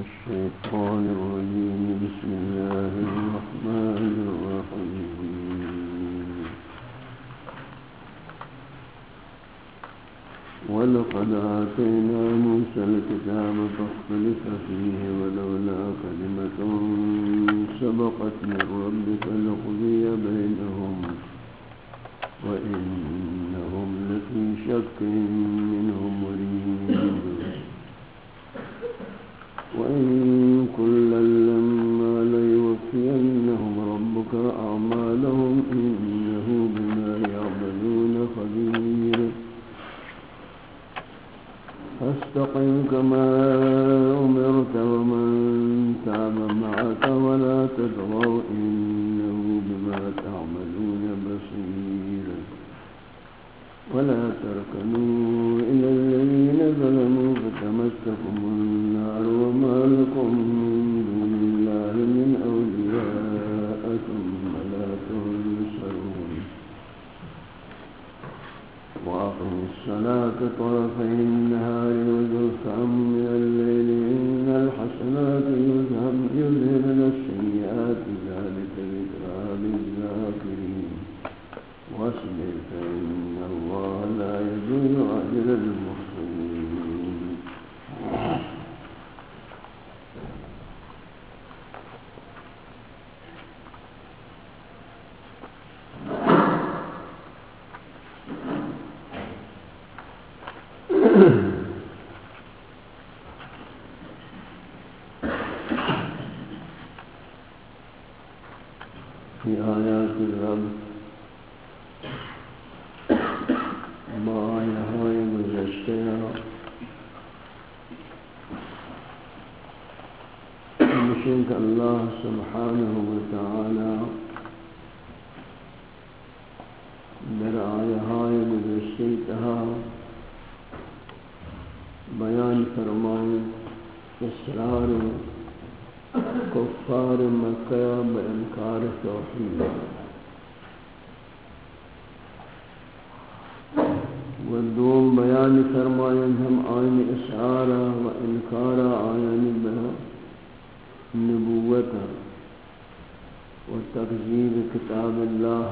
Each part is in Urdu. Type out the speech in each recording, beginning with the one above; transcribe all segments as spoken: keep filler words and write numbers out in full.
الشيطان الرجيم بسم الله الرحمن الرحيم ولقد آتينا موسى الكتاب فاختلف فيه ولولا كلمة سبقت من ربك لقضي بينهم وإنهم لفي شك منه مريب وإن كلا لما ليوفينهم ربك أعمالهم إنه بما يعملون خبير فاستقم كما أمرت ومن تاب معك ولا تطغوا إنه بما تعملون بصير ولا تركنوا إلى الذين ظلموا فتمسكم النار وما لكم من دون الله من أولياء ثم لا تنصرون وأقم الصلاة طرفي النهار وزلفا من الليل إن الحسنات يذهبن السيئات ذلك ذكرى للذاكرين واصبر فإن الله لا يضيع أجر المحسنين في آيات الرب ما آیہائے گزشتہ مشنک اللہ سبحانہ وتعالی در آیہائے گزشتہ تہا بیان فرمائیں اصرار کفار مکہ بانکار توحید و دوم بیان فرمائیں ہم آئین اصرار و انکار آئین نبوت و تکذیب کتاب اللہ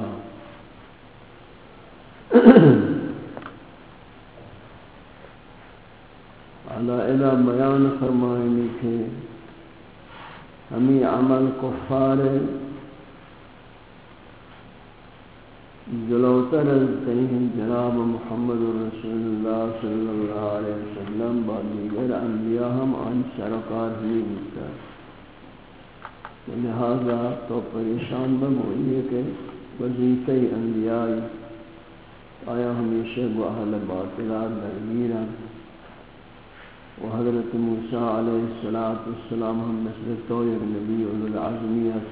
علی الہ بیان فرمائیں کہ ہمیں عمل کفار جلوتر تیہم جناب محمد رسول اللہ صلی اللہ علیہ وسلم با دیگر انبیاء ہم آن سرکار ہی ہوتا لہذا تو پریشان بموئیے کہ وظیفہ انبیاء آیا ہمیشہ وہ اہل باطلات درگیرہ و حضرت موسیٰ علیہ السلام ہم مثل طویر نبی اولو العظمیت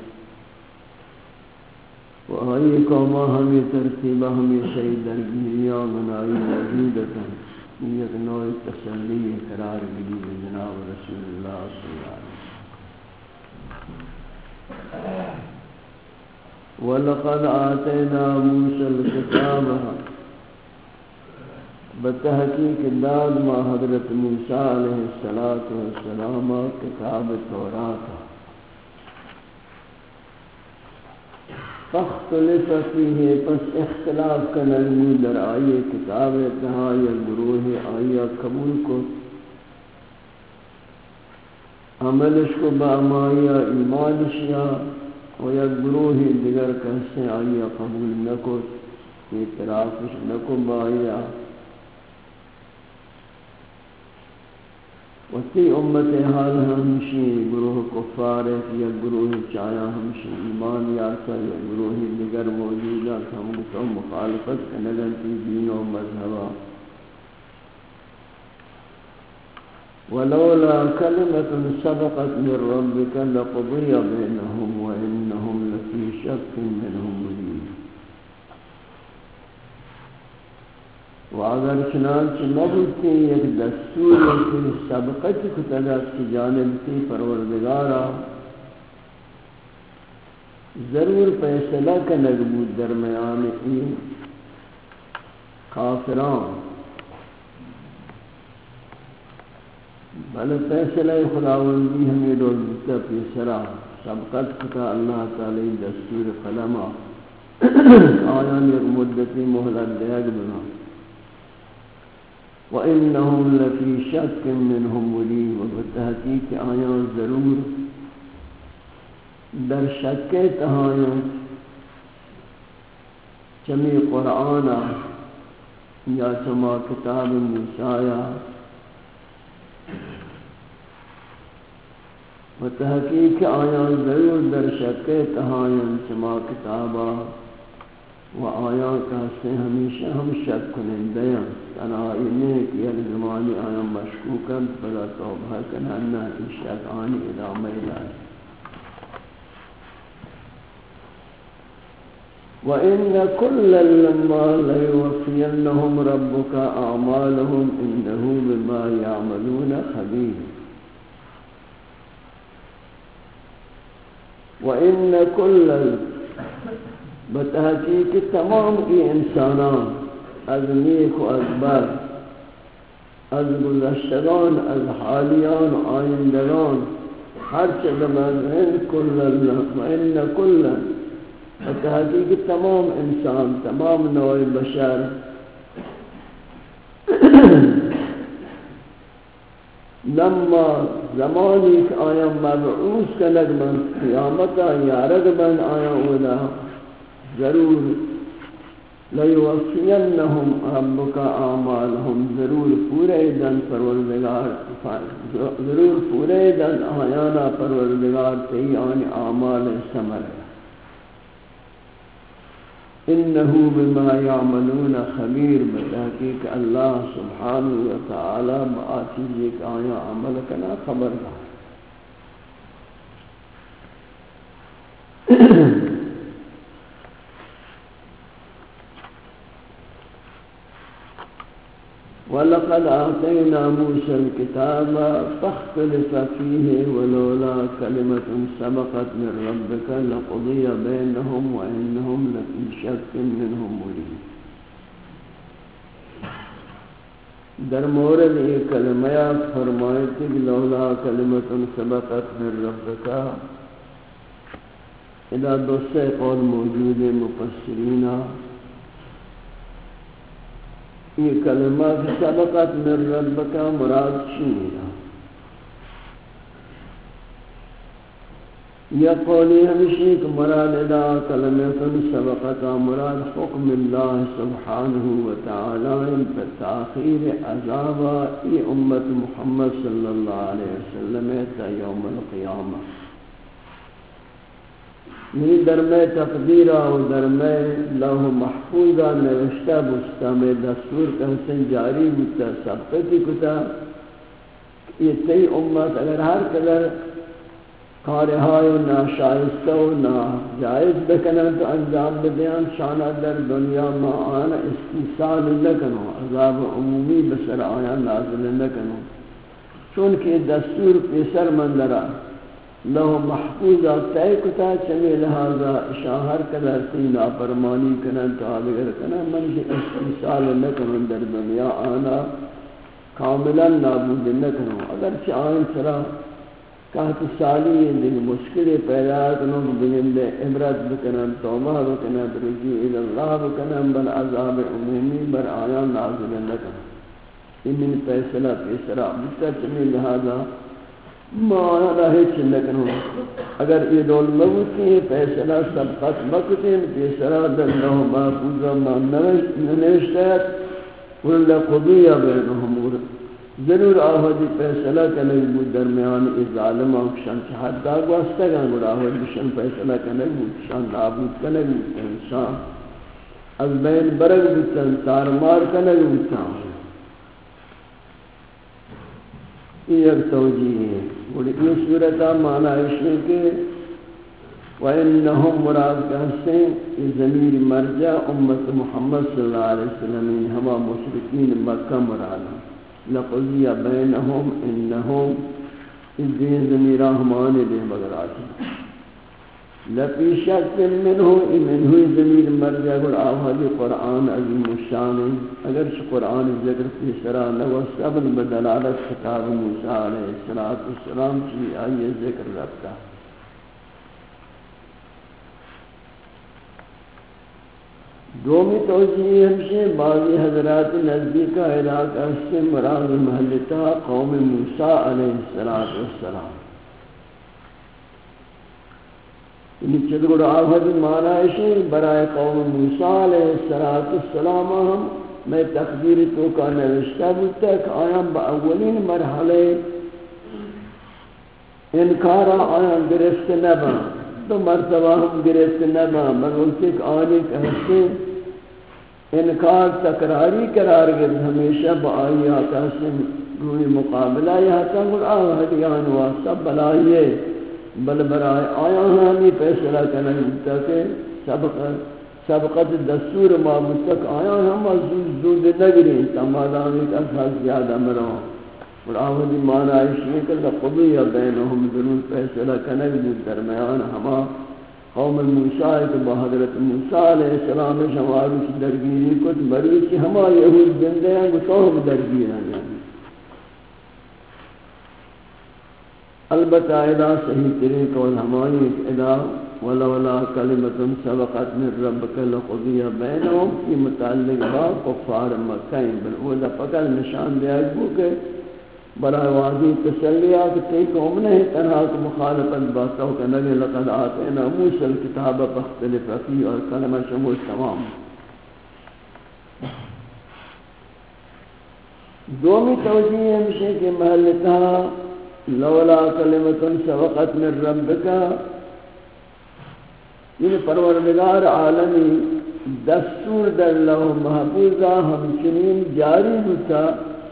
و آئی قومہ ہمیں ترتیبہ ہمیشہ درگیریاں منائی موجودتا یک نوع تسلی قرار گری جناب رسول اللہ صلی اللہ علیہ وسلم وَلَقَدْ آتَيْنَا مُوسَى الْكِتَابَ بتحقیق داد ما حضرت موسیٰ علیہ السلام کتاب تورات فاختلف فیہ پس اختلاف کنلمی در آئی کتاب اتہا یا گروہ آئی قبول کو عملش کو بامائی ایمانشیا و یا گروہ دیگر کہستے آئی قبول نکو اعترافش نکو بائی وتی امت حال ہمشی گروہ کفار یا گروہ چایا ہمشی ایمان یارتا یا گروہ دیگر موجودہ ہم کو مخالفت کنگنتی دین و مذہبہ ولولا کلمة سبقت من ربك لقضي بينهم وإنهم لفي شك منهم مريب و اگر چنانچہ نبوتی ایک دستور کی سبقت کتلت کی جانب کی پروردگارا ضرور فیصلہ کا نگبود درمیان این کافران بل فیصلہ خداوندی ہمیں دول بتا پیسرا سبقت کتا اللہ تعالی دستور قلمہ آیان یک مدتی محلت دیگ بنا وَإِنَّهُمْ لَفِي شَكٍّ مِّنْهُمْ مُرِيبٌ وَبِالتحقیق آیان ضرور در شک تہایاں چمی قرآن یا چما کتاب موسیٰ و تحقیق آیان ضرور در شک تہایاں چما کتابا و آیان کہتے ہیں ہمیشہ ہم شک کنندیاں تنائی نیک یک زمانی آیان مشکوکاں فلا توبہ کننا کی شک آنی ادامہ لائے وَإِنَّ كُلًّا لَمَّا لَيُوَفِّيَنَّهُمْ رَبُّكَ أَعْمَالَهُمْ إِنَّهُ بِمَا يَعْمَلُونَ خَبِيرٌ وَإِنَّ كُلًّا بتحقیق تمام ای انسانان از نیک و از بد از گذشتگان از حالیان و آیندگان ہر چیز من كُلًّا وَإِنَّ كُلًّا تحقیق تمام انسان تمام نوع بشر لما زمانی کہ آیا مبعوث کنگ من قیامتا یارگ من آیا اولا ضرور لیوفینہم ربک اعمالہم ضرور پورے دن پروردگار ضرور پورے دن آیانا پروردگار تی آنی اعمال سمر انہو بما یعملون خبیر بتحقیق اللہ سبحانہ وتعالی بآچیز ایک آیا عمل کنا خبر دا وَلَقَدْ آتَيْنَا مُوسَى الْكِتَابَ فَاخْتَلَفَ فِيهِ وَلَوْلَا كَلِمَةٌ سَبَقَتْ مِنْ رَبِّكَ لَقُضِيَ بَيْنَهُمْ وَإِنَّهُمْ لَفِي شَكٍّ مِّنْهُ مُرِيبٍ در مورد یہ کلمہ فرمائے کہ لولا کلمة سبقت من ربك اذا دوسرے قول موجود مفسرین یہ کلمہ کی سبقت من ربک مراد چیئے یا قولی ہمشی کہ مراد ادا کلمہ سبقت مراد حکم اللہ سبحانہ وتعالی بتاخیر عذاب ای امت محمد صلی اللہ علیہ وسلم تا یوم القیامہ یہ درمے تقدیرہ و درمے لوح محفوظہ نوشتہ بستا میں دستور کہتے جاری بتا سبقتی کتا یہ تی امت اگر ہر قدر کارہائی ناشائستہ و ناجائز بکنن تو انجام بدیان شانہ در دنیا ما آنا استیصال لکنو عذاب عمومی بسر آیا نازل لکنو چونکہ دستور پیسر مندرہ لو محفوظہ تے کتا چمی لہذا اشاہر قدر سینا پرمانی کنن تابگر کنن منش استیصال لکنن در دنیا آنا کاملا نابود لکنن اگر چاہن سرا کہت سالی دن مشکل پیدا کنن بگن دے عبرت بکنن توبہ بکنن رجوع الاللہ بکنن بل عذاب عمومی بر آیا نازل لکنن یہ من فیصلہ پیسرا بکتا چمی لہذا ما آنا ہیچ لکنو اگر یہ دول موتی فیصلہ سبقت مکتین پیسرا در لہو محفوظہ ما ننشتیت ولا قضیہ بینہم ضرور آہدی فیصلہ کنگ بود درمیان ای ظالم آکشان چھ حد آگ واسطہ گا گر آہدی شن فیصلہ کنگ بود شان نابود کنگ بود انسان از بین برگ بودتن تارمار کنگ بودتن یہ ایک توجیہ ہے اور یہ صورتہ معنی ہے کہ وَإِنَّهُمْ مراد کہتے ہیں یہ ضمیر مرجع امت محمد صلی اللہ علیہ وسلم ہما مشرکین مکہ مراد لَقُضِيَ بَيْنَهُمْ إِنَّهُمْ اس دین ضمیرہ ہمانے دے مگر آتی لفی شک منہ منہ ضمیر مرجع الآوہد قرآن عظیم الشان اگر چھ قرآن ذکر کی سرا نوستبن بدلالت خطاب موسیٰ علیہ السلام چی آئیے ذکر رکھتا دومی توجیہ ہمشہ بعضی حضرات نزدیکہ علاقہ سے مراد محلتا قوم موسیٰ علیہ السلام چدگڑ آفت معنی برائے قوم موسیٰ علیہ السلام ہم میں تقدیر تو کا نوشتہ بودتا کہ آیاں با اولین مرحلے انکارا آیاں گرفت نبا تو مرتبہ ہم گرفت نبا مگر کہ آنے کہتے انکار تکراری قرار گرد ہمیشہ با آئی آتا سے روی مقابلہ یہاں تنگل آوہدیان واسطہ بلائیے بل برائے آیا ہمیں فیصلہ کرنا کہ سبقت سبقت دستور معبودتک آیا ہم زود نگری تمام ایک اصحاب زیادہ مروں اور آوازی معنی ہے کہ لقضی بینہم ضرور فیصلہ کرنا درمیان ہما قوم موسیٰ کے بحضرت موسیٰ علیہ السلام شماری کی درگیری کچھ بری کی ہما یہود زندے ہیں وہ تو ہم درگیر ہیں البتہ ادا صحیح طریق والہمانی ادا ولولا کلمت سبقت من ربک لقضی بینہم کی متعلق با کفار مکہ بالعودہ فقط نشان دیا گو کہ برای واضح تسلیہ کہ تی قوم نہیں تنہا کہ مخالفت باتوں کا نبی لقد آتینا موسیٰ الکتاب بختلف فی اور کلمہ شمول تمام دومی توجیہ ہمشہ کہ محلتہ لولا کلمت سبقت من ربک یہ پروردگار عالمی دستور در لوح محفوظہ ہمچنین جاری ہوتا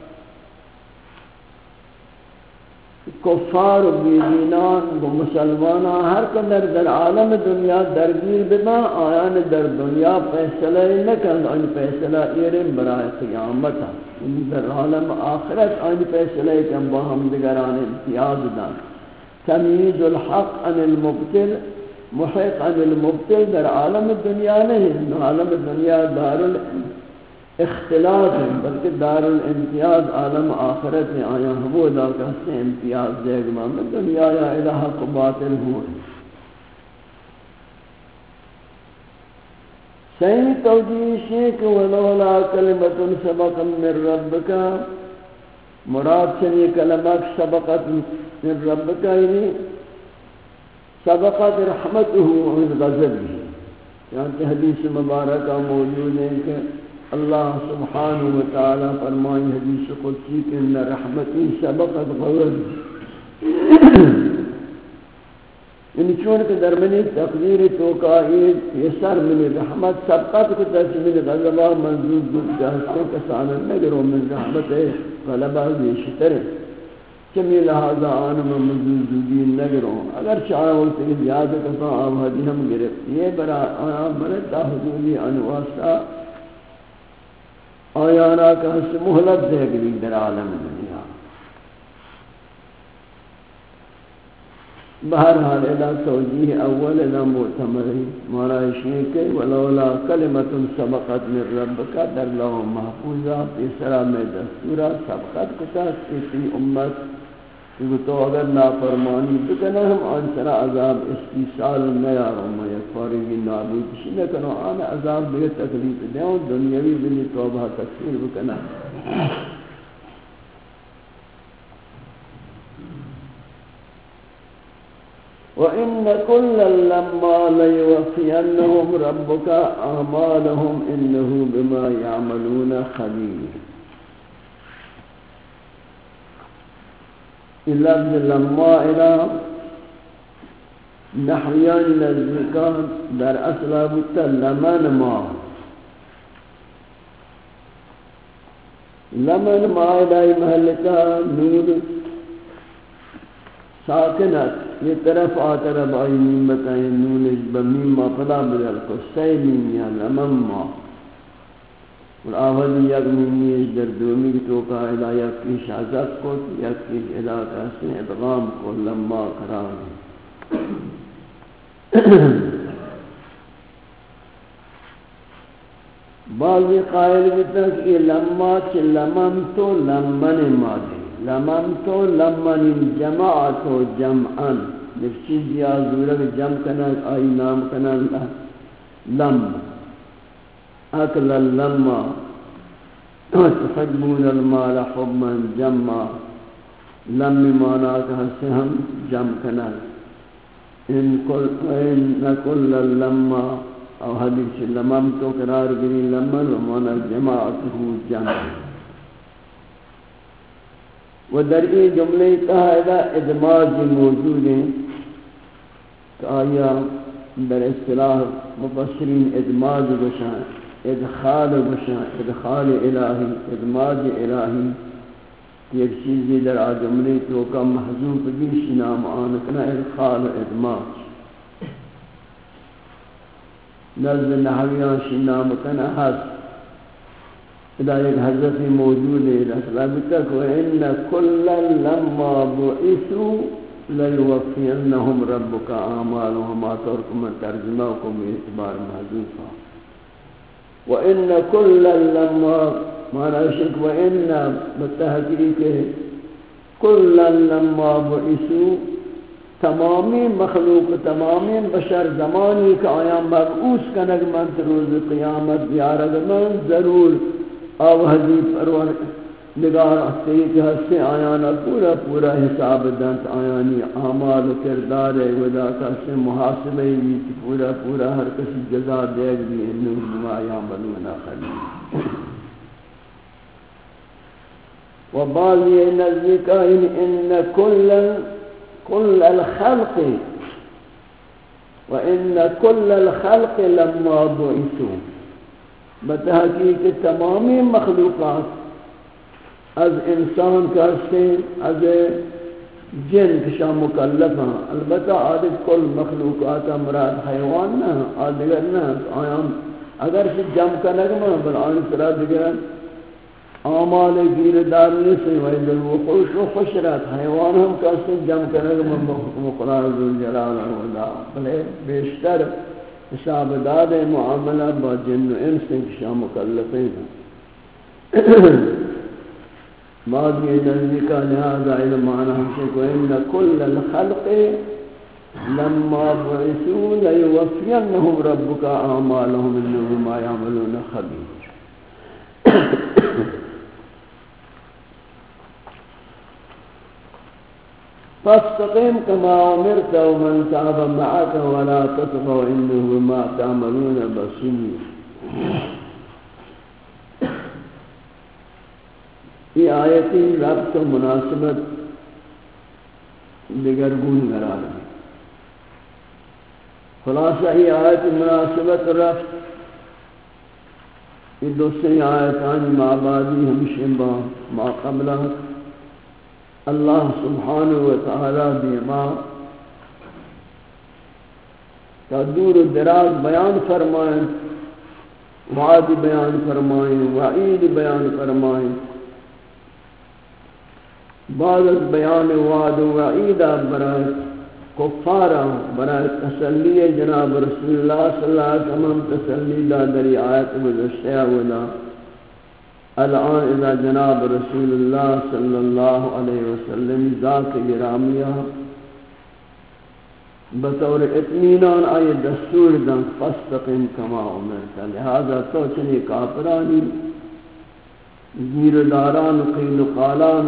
کفار و بیدینان و مسلمانان ہر قدر در عالم دنیا درگیر بما آیان در دنیا فیصلہ نکن ان فیصلہ ایرم برای قیامتا در عالم آخرت ان فیصلہ کن با ہم دگران امتیاز دان تمیز الحق عن المبتل محق عن المبتل در عالم دنیا نہیں عالم دنیا دار اختلاط ہے بلکہ دار الامتیاز عالم آخرت ہے آیا ہم وہ دا کہتے ہیں امتیاز دے گا میں دنیا یا الہ کو باطل ہوں صحیح توجیہ ہے کہ ولولا کلمت سبقت من ربک مراد چنی کلمات سبقت من ربک یعنی سبقت رحمته عن غضبه یعنی حدیث مبارکہ موجود ہے کہ اللہ سبحانہ وتعالی فرمائے حدیث قدسی کہ ان رحمتی سبقت غضبی یعنی چونکہ در منی تقدیر توقعید یہ سر منی رحمت سبقت کو ترسی منی غضبہ منظور بود جہستے کسانا نگرو من رحمت غلبہ ویشتر چمی لہذا آنم منظور زودی نگرو اگر چاہا ہوتے کہ زیادہ کسا آبادی ہم گرفت یہ برا آیا برتا حضوری انواستا آیانا کا حس محلت دے گلی در عالم دنیا بہرحال ادا توجیح اول ادا معتمری مارائشی کے ولولا کلمت سبقت من ربک در لو محفوظہ تیسرا میں دستورہ سبقت کتا کسی امت کہ تو اگر نافرمانی بکنا ہم آن سرا عذاب استیصال نیاروں میں یک فارغی نابود شنہ کنو آن عذاب بے تکلیف دیوں دنیاوی بلی توبہ تکفیر بکنا وَإِنَّ كُلًّا لَمَّا لَيُوَفِّيَنَّهُمْ رَبُّكَ أَعْمَالَهُمْ إِنَّهُ بِمَا يَعْمَلُونَ خَبِيرٌ لفظ لما الى نحویان نزدیکان در اصلا بودتا لمن ما لمن ما الى محلتا نور ساکنت یہ طرف آتا رب آئی نیمتائی نونج بمیم ما پدا بدل کو سی نیمیا لمن ما اور آوازی یک منیش در دومی کی توقع الہ یک کیش عذاب کو یک کیش الہ کہتے ہیں ادغام کو لما قرار بعضی قائل بتا کہ یہ لما چھ لممتو لمن مادی لممتو لمن جماعتو جمعن ایک چیز یا زورک جمع کنن آئی نام کنن لم اکل لما تحبون المال حبا جمع لم مانا کہ سے ہم جمع کنن ان کل لما او حدیث لمم تو قرار گری لمن ومانا جماعته جمع و در این جملے قاعدہ ادماج موجود ہیں کہ آیا در اصطلاح مفسرین ادماج بشان ادخال بشان ادخال الہی ادماج الہی ایک چیزی در آ جملے تو کا محذوف بیش نام آنکنا ادخال ادماج نزد نحویان شنام کنا حس ادا ایک حضرت موجود ہے رسول تک وَإِنَّ كُلًّا لَمَّا بُعِثُوا لَيُوَفِّيَنَّهُمْ رَبُّكَ أَعْمَالَهُمْ ما ترکم ترجمہکم اعتبار محذوفا وَإِنَّ كُلًّا لَمَّا مانا شک وَإِنَّ بتحقیق كُلًّا لَمَّا بُعِثُوا تمامی مخلوق تمامی بشر زمانی کہ آیا مبعوث کنگ من روز قیامت بیارگ من ضرور او حدیث پرور نگار احسیی کہ ہستے آیانا پورا پورا حساب دنت آیانی اعمال و کردار ودا کسی محاسبہ بھی پورا پورا ہر کسی جزا دیکھ بھی انہوں بما یعملون خبیر و بعض یہ نزدیکہ ان کلا كل الخلق وإن كل الخلق لما بعثوا بتحقیق تمامی مخلوقات از انسان کاستے از جن کشا مکلف ہیں البتہ عادت کل مخلوقات مراد حیوان نہ آدگر نہ آیام اگر سے جمع کا نگمہ بل آن سرا دیگر اعمال گیر دار نہیں سے ویدل وہ خوش و خوش رات حیوان ہم کاستے جمع کرنے گا محکم قرآن ذو جلال و بلے بیشتر حساب داد معاملہ با جن و انس کشا مکلفیں ہیں ماضی نزدیکا لہذا علم معنی ہمشے کو ان کل الخلق لما بعثوا لیوفینہم ربک اعمالہم انہم ما یعملون خبیر فاستقم كما أمرت ومن تاب معك ولا تطغوا إنه بما تعملون بصير یہ آیتی ربط و مناسبت دگرگون قرار ہے خلاصہ یہ آیت مناسبت ربط یہ دوسری آیتان معبادی ہمشہ ما قبلہ اللہ سبحانہ وتعالی بیما کا دور و دراز بیان فرمائیں وعد بیان فرمائیں وعید بیان فرمائیں بعد از بیان وعد و وعید برائے کفارہ برائے تسلی جناب رسول اللہ صلی اللہ علیہ وسلم تسلی دا دری آیت گزشتہ ودا الان اذا جناب رسول اللہ صلی اللہ علیہ وسلم ذات گرامیہ بطور اطمینان آئی دستور دن فاستقم کما امرتا لہذا تو چنی کافرانی زیر داران قیل و قالان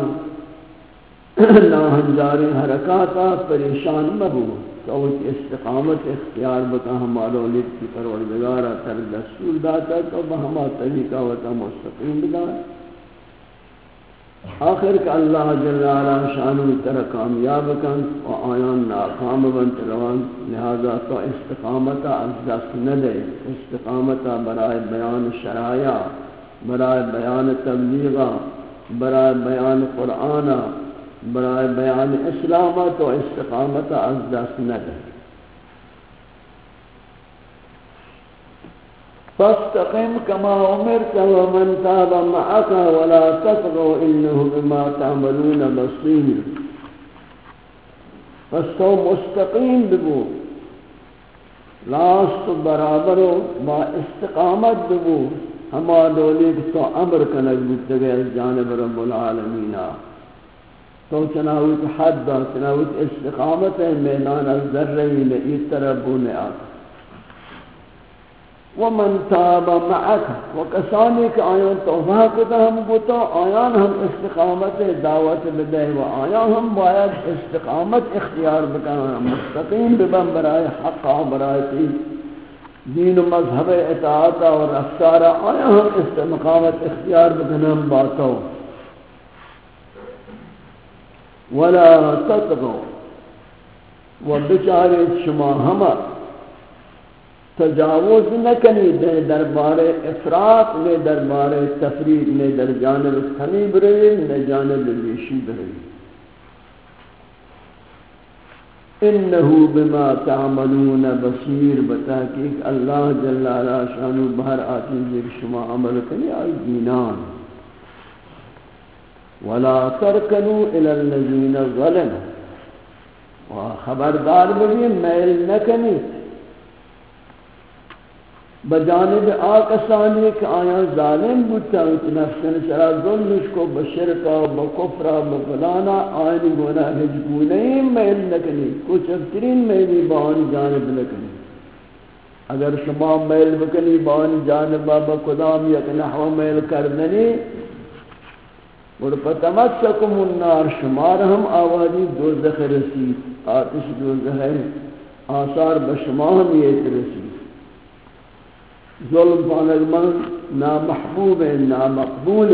ناہنجاری حرکاتا پریشان مبو تو استقامت اختیار بتا ہمارا لکھ کی پروردگارہ تر دستور داتا تو بہما طریقہ وتا مستقیم بدا آخر کہ اللہ جل علا شانو تر کامیاب کن و آیان ناکام بنت روان لہذا تو استقامتا از دست ندے استقامتا برائے بیان شرائع برائے بیان تبلیغا برائے بیان قرآن برائے بیان اسلامت و استقامت از دست ندے فاستقم كما امرت ومن تاب معك ولا تطغوا انه بما تعملون بصير فاستو مستقیم بگو راست برابر و با استقامت دبو ہما دولی کہ تو امر کنگ بودتگے جانب رب العالمین تو چناوت حد چناوت استقامت میدان الذرین ای طربون آتا ومن تاب معك وکسانی کہ آیان توبہ کتا ہم بوتا آیان ہم استقامت دعوت بدے و آیان ہم باید استقامت اختیار بکنا مستقیم ببن برائے حقا برائے تی دین و مذہب اطاعت اور رفتار آیا ہم استقامت اختیار بکنا ہم باتا ولا تطغوا و بچارے شما ہما تجاوز نکنی دے دربار افراط نے دربار تفریق نے در جانب کمی بروی نے جانب بیشی بروی انہو بما تعملون بصیر بتحقیق اللہ جل علا شانو بہر آتی جب شما عمل کنی آئی دینان ولا ترکنو الى الذین ظلموا و خبردار بگی میل نکنی بجانب آکسانی کہ آیا ظالم بودتا ہوتی نفسن سرا ظلمش کو بشرکا بکفرا بفلانا آئینی گونا حجبونی میل نکنی کچھ اکترین میلی بانی جانب نکنی اگر شما میل بکنی بانی جانب بابا قدام یک نحو میل کردنی ورپتمسکم النار شمار ہم آوازی دوزخ رسید آتش دوزخ آثار بشما ہم یہ رسید ظلم پانگمان نامحبوب نامقبول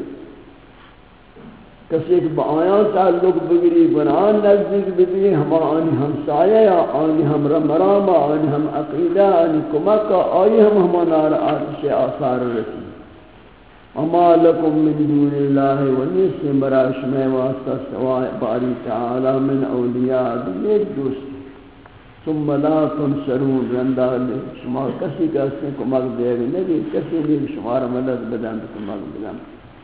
کسی کہ با آیان تعلق بگری گناہان نزدیک بگری ہم آنی ہم سایہ آنی ہم رمرام آنی ہم عقیدہ آنی کمک آئی ہم ہمانار آتش آثار رسی وما لکم من دون اللہ ونیس براش میں واسطہ سوائے باری تعالی من اولیاء دیکھ دوست ثم لا تنصرون رندہ لے شما کسی کسی کو مغ دے گا نہیں کسی نہیں شمار مدد بدن کو مغ بدن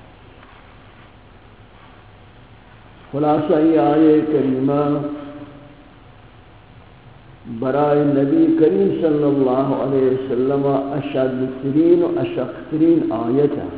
خلاصہ یہ آیے کریمہ برائے نبی کریم صلی اللہ علیہ وسلم اشد ترین و اشق ترین آیت ہے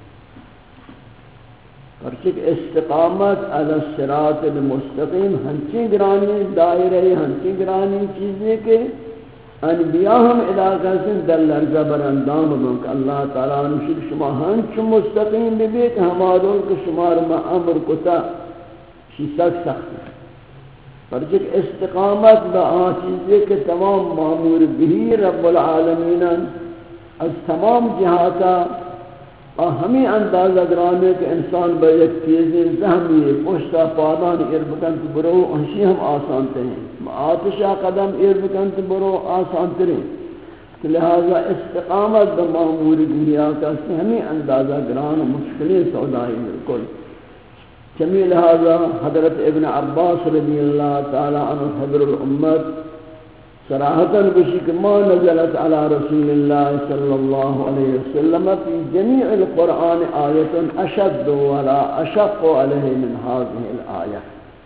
پرچک استقامت علی الصراط المستقیم ہنچی گرانی دائرہ ہنچی گرانی چیزیں کہ انبیاء ہم علاقہ سے در لرزہ بر اندام بنک اللہ تعالیٰ نشید شما ہنچ مستقیم بھی کہ ہمارون کے شمار میں امر کتا شی سخت سخت پرچک استقامت با چیزیں کہ تمام معمور بھی رب العالمین از تمام جہاتا اور ہمیں اندازہ گرانے کہ انسان با یک چیزیں زہمی پشتا پادان اربکن تو برو انشی ہم آسان ترین آتشا قدم اربکن تو برو آسان ترین لہذا استقامت با معمور دنیا کا سے ہمیں اندازہ گران مشکلیں سودائی بالکل چمی لہذا حضرت ابن عباس رضی اللہ تعالی عنہ حضر الامت صراحةً بشك ما نزلت على رسول الله صلى الله عليه وسلم في جميع القرآن آية أشد ولا أشق عليه من هذه الآية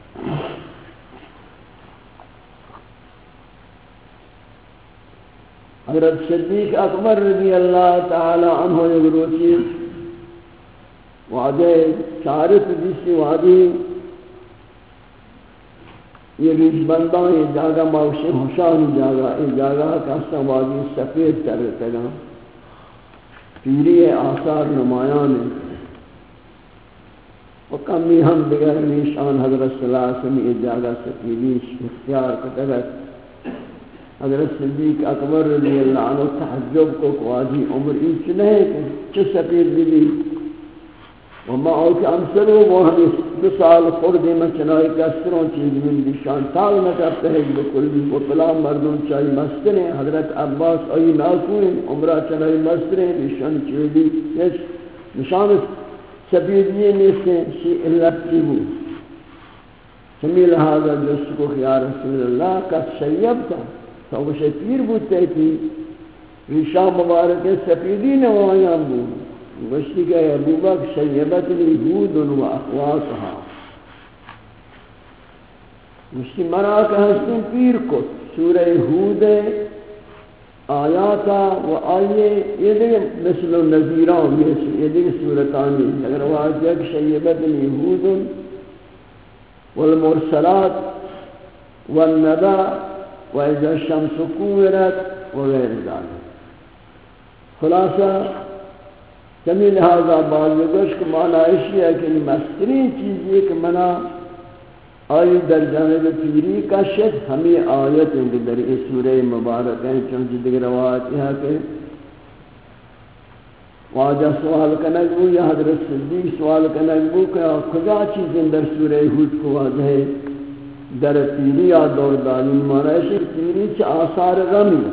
حضرت صدیق اکبر رضی اللہ تعالی عنہ یقولون وعدے شارف جیسی وعدی یہ ریش بندان یہ جاگہ موشی حشان جاگہ یہ جاگہ کسا وادی سفید ترتے گا پیری آثار نمایان و کمی ہم دیگر نیشان حضرت صلی اللہ علیہ وسلم یہ جاگہ سفیدیش اختیار کتگت حضرت صدیق اکبر رضی اللہ عنہ تحجب کو قواجی عمر ایچ نہیں کہ چھ سفید بھی وما اوك امثلوا وهم بسال خرد ما چنائی کسروں چیز من دیشان تال نہ کرتے ہیں بکل وطلا مردم چاہی مستنے حضرت عباس ای ناکوین عمرہ چنائی مستنے دیشان چیزی یش نشان سبیدیے نیسے شی اللہ تیبو سمی لہذا جس کو خیار رسول اللہ کا شیب تھا تو وہ شپیر بودتے تھی ریشان مبارک سفیدی نوایان بود گوشتی کہ ابو بکر شیبت الہود و اخواتها گوشتی منا کہ ہستن پیر کت سورہ ہود آیاتا و آئیے یہ دیکھ مثل نظیران یہ دیکھ صورتانی اگر واضح شیبت یہود والمرسلات والنبا وإذا الشمس كورت وغير ذلك خلاصہ کمی لہذا بعض گوش کہ معنی ایشی ہے کہ مسترین چیز یہ کہ منا آئی در جانب پیری کا شد ہمیں آیت ہیں کہ در اس سورہ مبارک ہیں چونچہ دیگر روایت یہ ہے کہ واجہ سوال کنک بو یا حضرت صدیق سوال کنک بو کہ کجا چیزیں در سورہ حود کو واضح ہے در پیری یا دور دانی معنی ایشی پیری چھ آثار غمی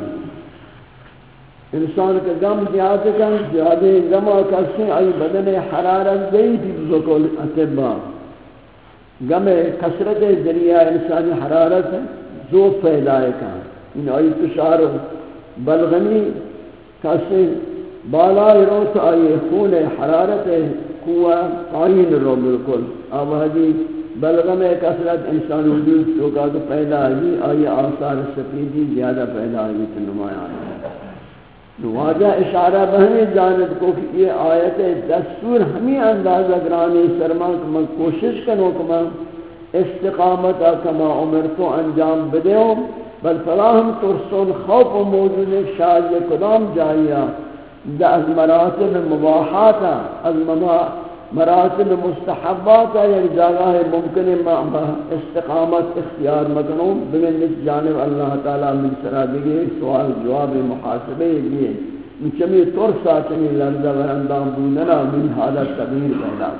انسان کا غم زیادہ کن زیادہ غم کسی آئی بدن حرارت گئی تھی بزرگل اتباع غم کثرت ذریعہ انسانی حرارت ذوق پیدائے کا ان آئی تشار بلغمی کسی بالای رو تو آئی خون حرارت قوہ قائن رو بالکل آبادی بلغم کثرت انسان وجود تو کا تو پیدا آئی آئی آثار سفیدی زیادہ پیدا آئی تو نمایاں ہے واجہ اشارہ بہنی جانب کو کہ یہ آیت دستور ہمیں اندازہ گرانی سرمان کہ میں کوشش کروں کہ میں استقامت کما امرتو انجام بدیوں بل فلاہم ترسون خوف و موجود ایک شاید یہ قدام جائیہ دا از مراتب مباحاتا از مراتب مستحباتا یک جاگہ ممکن استقامت اختیار مکنوں بگن اس جانب اللہ تعالیٰ من سرا دیگے سوال جواب محاسبے لیے من چمی ترسا چمی لرزہ ورندام بودنا من حالت تغییر پیدا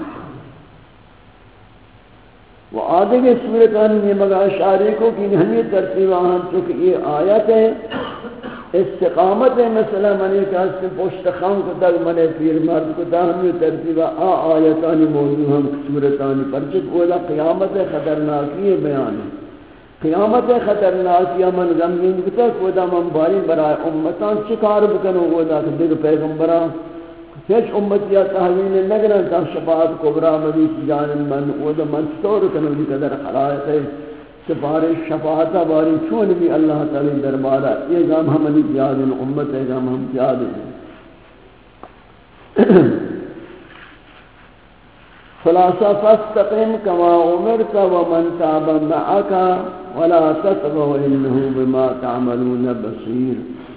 و آدھے صورتان یہ مگا اشارے کو کہ ہمیں ترتیب آہم چونکہ یہ آیت ہے استقامت ہے مثلا منی کہ اس میں پشت خان کو تک منے پیر مرد کو تا ہمیں ترتیب آ آیتانی موضوع ہم صورتانی پرچک اولا قیامت خطرناکی بیان ہے قیامت خطرناکی من غمگین کتا کودا من باری برای امتان چکار بکنو کودا کہ دیکھ پیغمبران ہیچ امتیا تحویل نگرن تا شفاعت کبرا مدیس جانب من کودا من چطور کنو دی قدر خلائق ہے سفارش شفاعت باری چون بھی اللہ تعالی دربارہ یہ گام ہم علی جاد امت ہے گام ہم جاد ہیں خلاصہ فاستقم کما امرت ومن تاب معك ولا تطغوا انه بما تعملون بصیر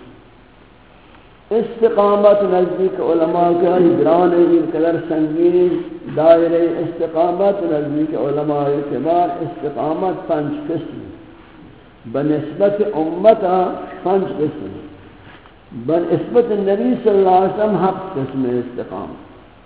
استقامت نزدیک علماء کا ہجران این قدر سنگین دائرہ استقامت نزدیک علماء کبار استقامت پنج قسم بنسبت امتا پنج قسم بنسبت النبی صلی اللہ علیہ وسلم ہفت قسم استقامت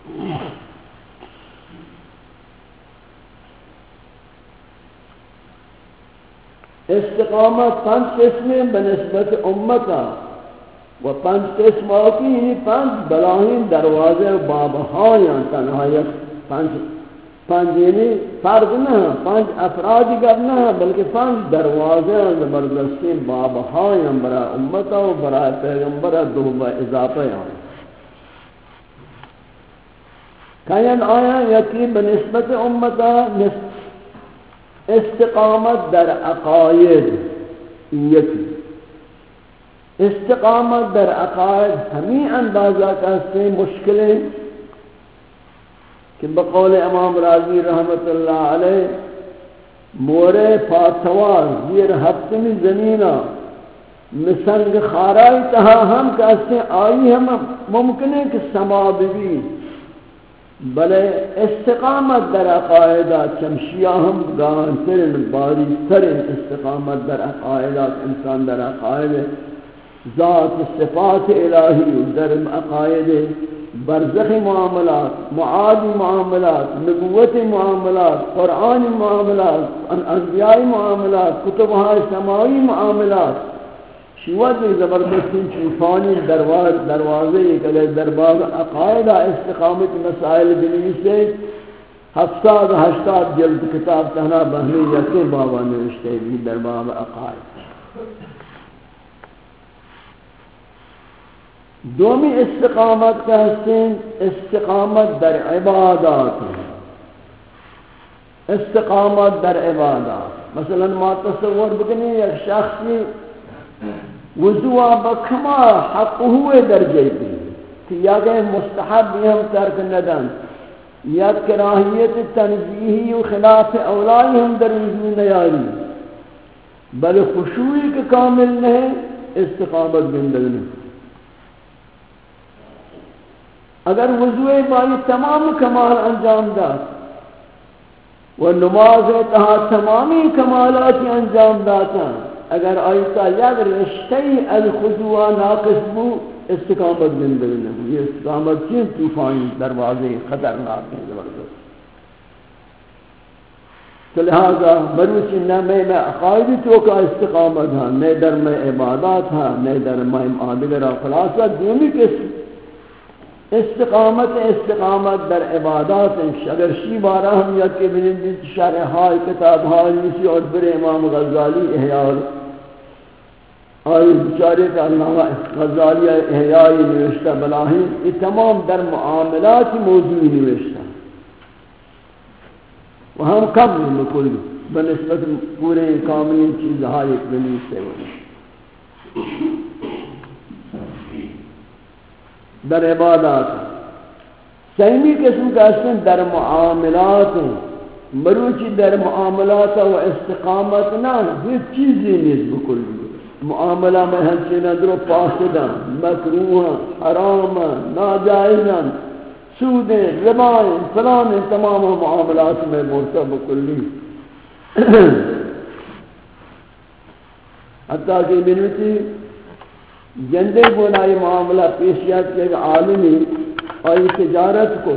استقامت پنج قسم بنسبت امتا و پنج قسم آتی یعنی پنج بلاہین دروازے و بابہایاں تنہایت پنج پنج یعنی فرد نہ پنج افرادی گب نہ بلکہ پنج دروازے زبردستی بابہایاں برای امتا و برای پیغمبر دو با اضافہ ہیں کہیں آیا یکی بنسبت امتا استقامت در عقائد یکی استقامت در عقائد ہمیں اندازہ کرتے مشکلیں کہ بقول امام راضی رحمت اللہ علیہ مورے فاتوار زیر ہفتمی زمینہ مسنگ خارائی تہا ہم کہتے آئی ہم ممکن ہے کہ سما بھی بلے استقامت در عقائدہ چمشیہ ہم گانترن باری ترن استقامت در عقائدہ انسان در عقائد ذات صفات الہی در عقائد برزخ معاملات معادی معاملات نبوت معاملات قرآن معاملات انبیاء معاملات کتبہ سماوی معاملات شیوت زبردستی چوفانی دروازے کلے درباز عقائدہ استقامت مسائل دلی سے ہفتاد ہشتاد جلد کتاب تہنا بہنی یکی بابا نوشتے بھی درباب عقائد دومی استقامت کا حسین استقامت در عبادات استقامت در عبادات مثلا ما تصور بکنی ایک شخصی وضوء بکمال حق ہوئے درجے بھی کہ یا کہ مستحب بھی ہم ترک ندن یا کراہیت تنزیہی و خلاف اولائی ہم در وضوء نیاری بل خشوعی کے کامل نہیں استقامت گندگ نہیں. اگر وضوء بائی تمام کمال انجام داد و نماز تہا تمامی کمالاتی انجام داتا اگر آیتا یک رشتہی الخضوع ناقص بو استقامت گندگ نہیں. یہ استقامت چین طوفانی دروازے خطرناک ہیں زبردست. تو لہذا مروچی نہ میں میں عقائدی تو کا استقامت ہاں نہ در میں عبادات ہاں نہ در میں آدگر خلاصہ دومی کس استقامت استقامت در عبادات اگر شی بارہ ہم یا کہ بلندی شرح ہائی کتاب ہائی نسی اور بر امام غزالی احیاء آئی بچارے کا علامہ غزالی احیائی نوشتہ بلاہی یہ تمام در معاملات موضوعی نوشتہ و ہم کم نہیں مکل بنسبت پورے کاملی چیز ہائی ایک بلی سے ہوئی در عبادات. سیمی قسم کا اسم در معاملات مروچی در معاملات و استقامت نہ یہ چیزی نیز بکل معاملہ میں ہنچے ندر و فاسدہ مکروہ حرام ناجائزہ سودیں ربائیں فلان تمام معاملات میں مرتب بکلی حتیٰ کہ بنوتی جندے بنائی معاملہ پیشیات کے عالمی اور تجارت کو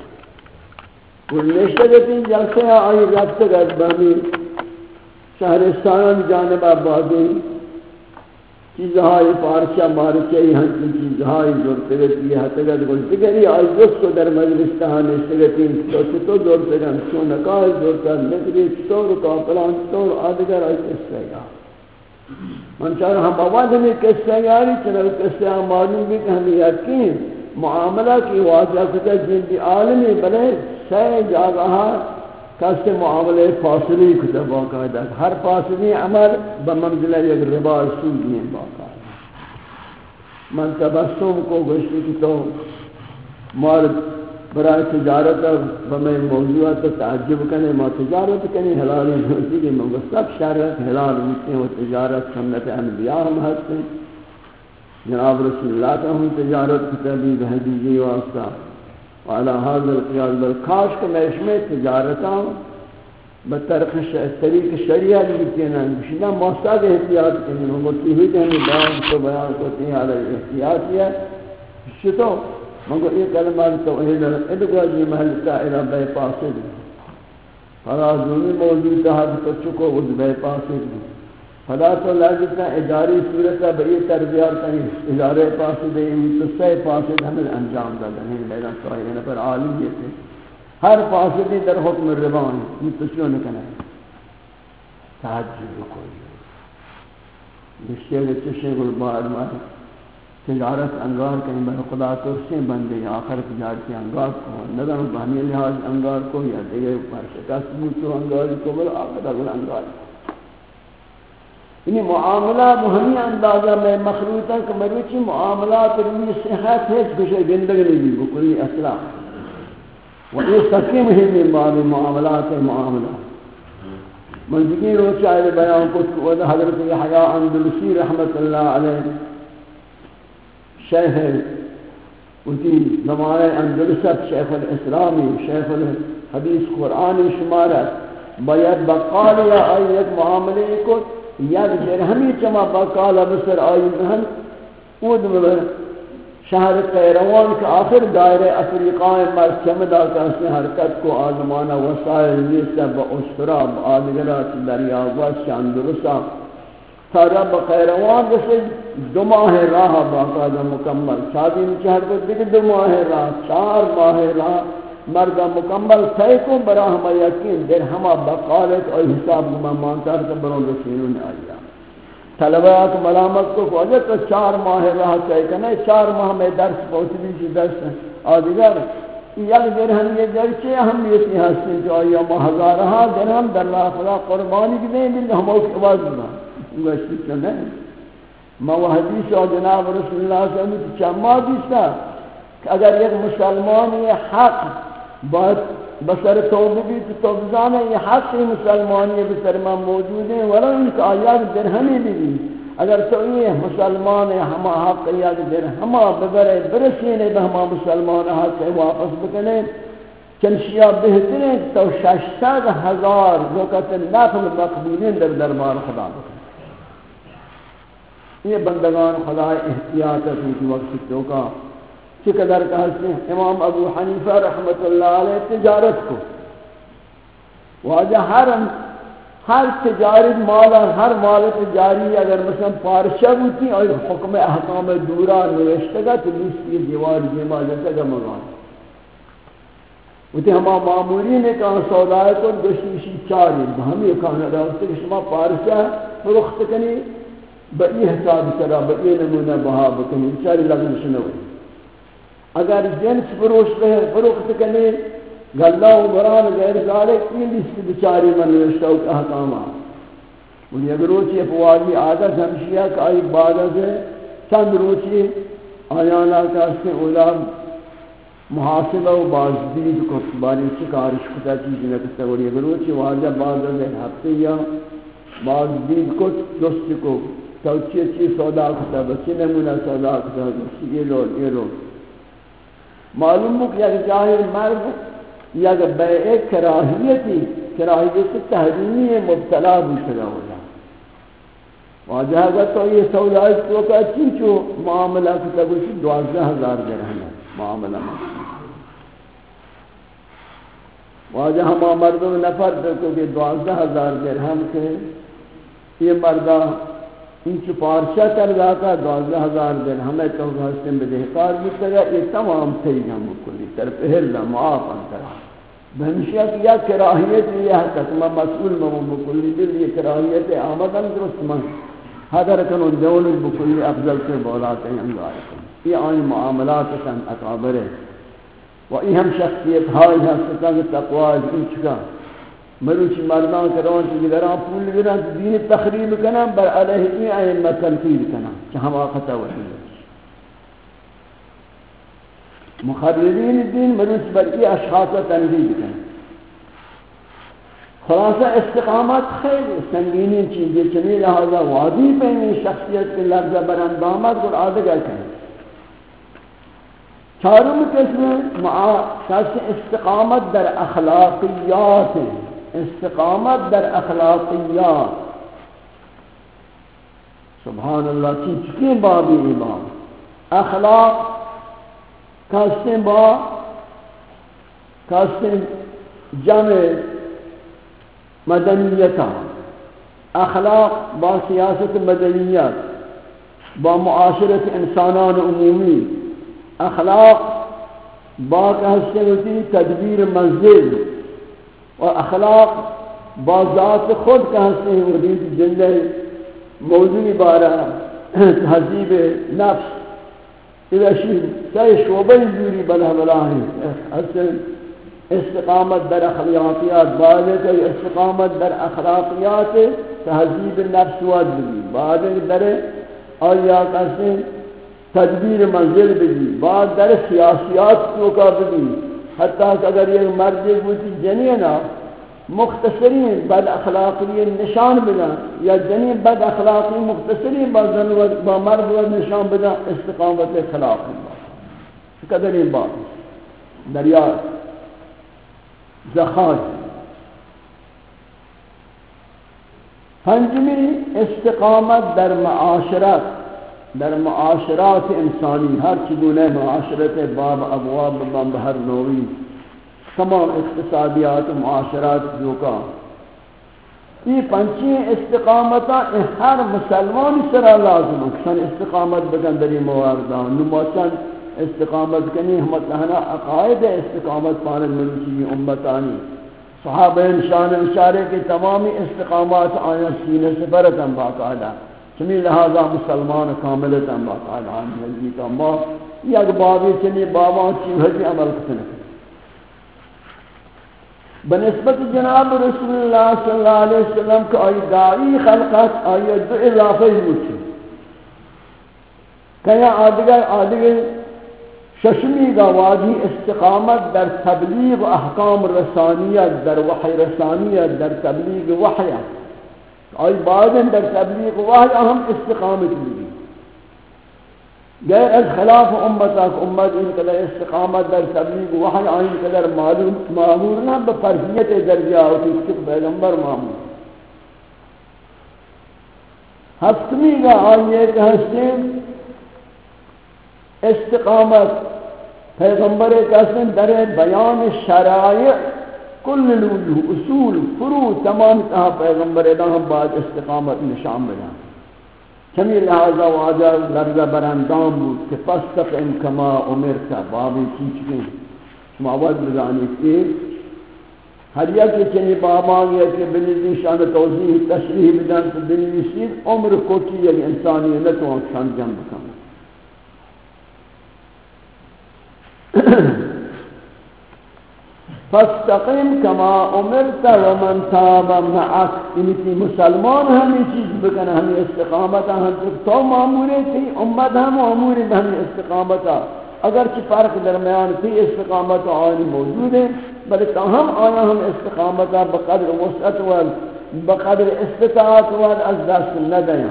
نشتگتی جلسے آئی رفتگت بہمی شہرستان جانب آبادی چیزہائی پارچہ مارچہی ہنچی چیزہائی زورتگتی حتگت گلتگری آئی جس کو در مجلس تہاں نشتگتی تو چطور زورتگن سونکائی زورتگن نکری چطور کافلان چطور آدگر آئی کسے گا من چاہر ہم آواز میں قصہ یاری چنل قصہ معلوم بھی کہ ہمیں یقین معاملہ کی واجہ کتا جن عالمی بلے سی جاگہا کس معاملے فاصلی کتا باقاعدہ ہر فاصلی عمل بمنزلہ یک ربا سودی ہیں باقاعدہ. من تبسم کو گوشتی کی تو مارد برای تجارت بمیں موضوعات تعجب کرنے ما تجارت کرنے حلالی ہوتی کہ منگو سب شرط حلال ہوتے ہیں و تجارت سنت انبیاء ہم ہستے جناب رسول اللہ کا ہم تجارت کتابی بحدیجی واسطہ وعلا حاضر قیاد بالکاش کہ میں اس میں تجارتاں بطرق طریق شریعہ لیتے ہیں بشیدہ موسیقہ احتیاط کرنے منگو تیوی کہ ہمیں بیان کو بیان کو تیوی علیہ احتیاط کیا شتو منگو یہ کلمات توحید ادگوہ جی محلتا الہ بے پاسد فلا ظلمی موجود تحت تو چکو اس بے پاسد فلا تو لازمتا اداری صورتا بئی تربیار کنی ادارے پاسد این تصے پاسد ہمیں انجام دادا نہیں لینا توحید پر عالم یہ تھے ہر پاسدی در حکم ربان یہ تشیو نکنا ہے تحجیب کوئی بشتے چشے گل بار مار تجارت انگار کہیں بر خدا ترسیں بندے آخر تجارتی انگار کو نظر بہمی لحاظ انگار کو یا دیگر پر شکست بوتو انگاری کو بل آخر اگل انگار یعنی معاملات ہمیں اندازہ میں مخلوطہ کہ مروچی معاملات روی صحت ہے کچھ گندگ نہیں بھی بکلی اصلاح و یہ سکی مہمی باب معاملات معاملہ منزگی روچائے بیان کچھ حضرت یحییٰ اندلسی رحمت اللہ علیہ شیخ اسی زمانہ اندلست شیخ الاسلامی شیخ الحدیث قرآنی شمارت باید بقال یا آئی ایک معاملے کو یک درہمی چما بقال بسر آئی بہن اود میں شہر قیروان کے آخر دائرے افریقہ مرچمدہ کہتے حرکت کو آزمانہ وسائل نیسا با اسطراب آدگرات دریا وست اندلسہ سارا بقیروان جیسے دو ماہ راہ باقاعدہ مکمل شادی میں چہر کو دیکھ دو ماہ راہ چار ماہ راہ مردہ مکمل تے کو برا ہما یقین در ہما بقالت اور حساب میں مانتا ہے کہ برون رسولون آیا طلبہ کو ملامت کو کہ تو چار ماہ راہ تے کنے چار ماہ میں درس پہنچ بھی درس آدگر یک درہم یہ درچے ہم یہ ہستے جو آیا ماہ ہزارہا درہم در اللہ خدا قربانی کی دیں دل ہم اس عوض بنا گوشتی چنے ما وہ حدیث اور جناب رسول اللہ صلی اللہ علیہ وسلم چما دیستا کہ اگر ایک مسلمان یہ حق بات بسر توبہ بھی تو توبزانہ یہ حق مسلمانی بسر میں موجود ہیں ولو ان کا آیات درہمی بھی اگر تو یہ مسلمان ہما حق آیات درہما ببرے برسینے بہما مسلمان حق سے واپس بکنے چنشیہ بہترین تو ششتاد ہزار وقت نفل مقبولین در دربار خدا بکنے یہ بندگان خدا احتیاط ہے کہ وقت تو کا چقدر کہتے ہیں امام ابو حنیفہ رحمت اللہ علیہ تجارت کو واجہ ہر ہر تجاری مال ہر مال تجاری اگر مثلا پارشہ ہوتی اور حکم احکام دورا نوشتے گا تو لیستی دیوار جیما جاتا گا مگان وہ ہما معمولی نے کہا سودائے کو دشتیشی چاری ہمیں کہنا رہا اس کہ شما پارشہ فرخت کنی بئی حساب کرا بئی نمونہ بہا بکنی چاری لگن شنوئی اگر جنس فروشت ہے فروخت کرنے گلہ و بران غیر ذالک این لیست بچاری من نوشتا ہو احکامات انہی اگر روچی افواجی عادت ہمشیہ کہ آئی بعد سے چند روچی آیانا کا اس کے اولاد محاسبہ و بازدید کو باری شکارش کتا چیزی نکستا گوڑی اگر روچی واجہ بعد سے ہفتے یا بازدید کو دوست کو تو چی چی سودا کتا بچی نمونہ سودا کتا بچی یہ لوگ یہ لوگ معلوم ہو کہ یک جاہر مرد یک بیع کراہیتی کراہیت تحریمی مبتلا بشگا ہو جا واجہ اگر تو یہ سودائی تو کا چیچو معاملہ کتا کچھ دوازدہ ہزار درہم ہے معاملہ واجہ ہما مردوں نفر دیکھو کہ دوازدہ ہزار درہم کے یہ مردہ انچ پارشہ کر جاتا دوازدہ ہزار دن ہمیں تو حسن بدہکار بھی گا یہ تمام تھی ہم کلی طرف ہلا معاف انترا بہمشیہ کیا کراہیت یہ ہے کہ میں مسئول میں بکلی دل یہ کراہیت آمدن درست من حضر کنون دول بکلی افضل سے بولاتے ہیں اللہ یہ آئی معاملات سن اکابر ہے و یہ ہم شخصیت ہائی ہستتا کہ تقوی انچ کا مروچی مردان کران چیزی گران پول گران دین تخریب کنن بر علیہ این ائمہ تنقید کنن کہ ہم آقتا وحید مخربین دین مروچ بر ای اشخاص تنقید کنن خلاصہ استقامت خیلی سنگینی چیزی چنی لہذا وادی پہنی شخصیت کے لفظ بر اندامت اور آدھگر کنن چارم قسم مع شخص استقامت در اخلاقیات استقامت در اخلاقیات سبحان اللہ چین چکین بابی امام اخلاق کسن با کسن جمع مدنیتا اخلاق با سیاست مدنیت با معاشرت انسانان عمومی اخلاق با کسن ہوتی تدبیر منزل و اخلاق با ذات خود کا ہستے ہیں ودید جلدہ موضوعی بارہ تہذیب نفس ادھا سی شعبہ جوری بلہ بلاہی حسن استقامت در اخلاقیات بعد ہے استقامت در اخلاقیات تہذیب نفس ود بھی بعد در آیات حسن تدبیر منزل بھی بعد در سیاسیات تو کا بھی حتیٰ کہ اگر یہ مرد بوتی جنینا مختصرین بد اخلاقی نشان بنا یا جنین بد اخلاقی مختصرین با مرد و نشان بنا استقامت خلاقی قدر این بات دریا زخار پنجمی استقامت در معاشرت در معاشرات انسانی ہر چگونے معاشرت باب ابواب باب ہر نوعی تمام اقتصادیات و معاشرات جو کا یہ پنچی استقامتا ہر مسلمان سرا لازم ہے استقامت بکن در یہ مواردان نموچن استقامت کنی ہمتہنا عقائد استقامت پانے ملوچی امتانی صحابہ شان اشارے کے تمامی استقامات آیا سینے سے برتن باقاعدہ چنی لہذا مسلمان کاملتا باقاعدہ آنی کا ما یک بابی چنی بابان چیز حجی عمل کتنے بنسبت جناب رسول اللہ صلی اللہ علیہ وسلم کہ آئی دائی خلقات آئی دو اضافہ ہوتی کیا آدگر آدگر ششمی کا واجی استقامت در تبلیغ احکام رسانیت در وحی رسانیت در تبلیغ وحیت آئی بعدن در تبلیغ وحی اہم استقامت بھی غیر از خلاف امتک امت ان قدر استقامت در تبلیغ وحی آئین قدر معلوم معمور نہ بفرضیت درجہ ہوتی اس کے پیغمبر معمور ہفتمی کا آئیے کہ ہستیں استقامت پیغمبر قسم در بیان شرائع کل الوجوہ اصول فروع تمام تہا پیغمبر ادام بعد استقامت نشان بنا چمی لہذا واجہ لرز براندام بود کہ فاستقم کما امرتا بابی چیچ گئی شما وقت بزانی کہ ہر یک چنی بابان یا کہ بنیدی شان توضیح تشریح بدن تو بنیدی عمر کوٹی یک انسانی نتوان شان جنب کم فاستقم کما امرت ومن تاب معك انتی مسلمان ہمیں چیز بکن ہمیں استقامت ہم تو معمولی تھی امت ہم معمولی ہمیں استقامت اگرچہ فرق درمیان تھی استقامت آنی موجود ہے بلکہ ہم آیا ہم استقامت بقدر وسعت و بقدر استطاعت و از دست ندیاں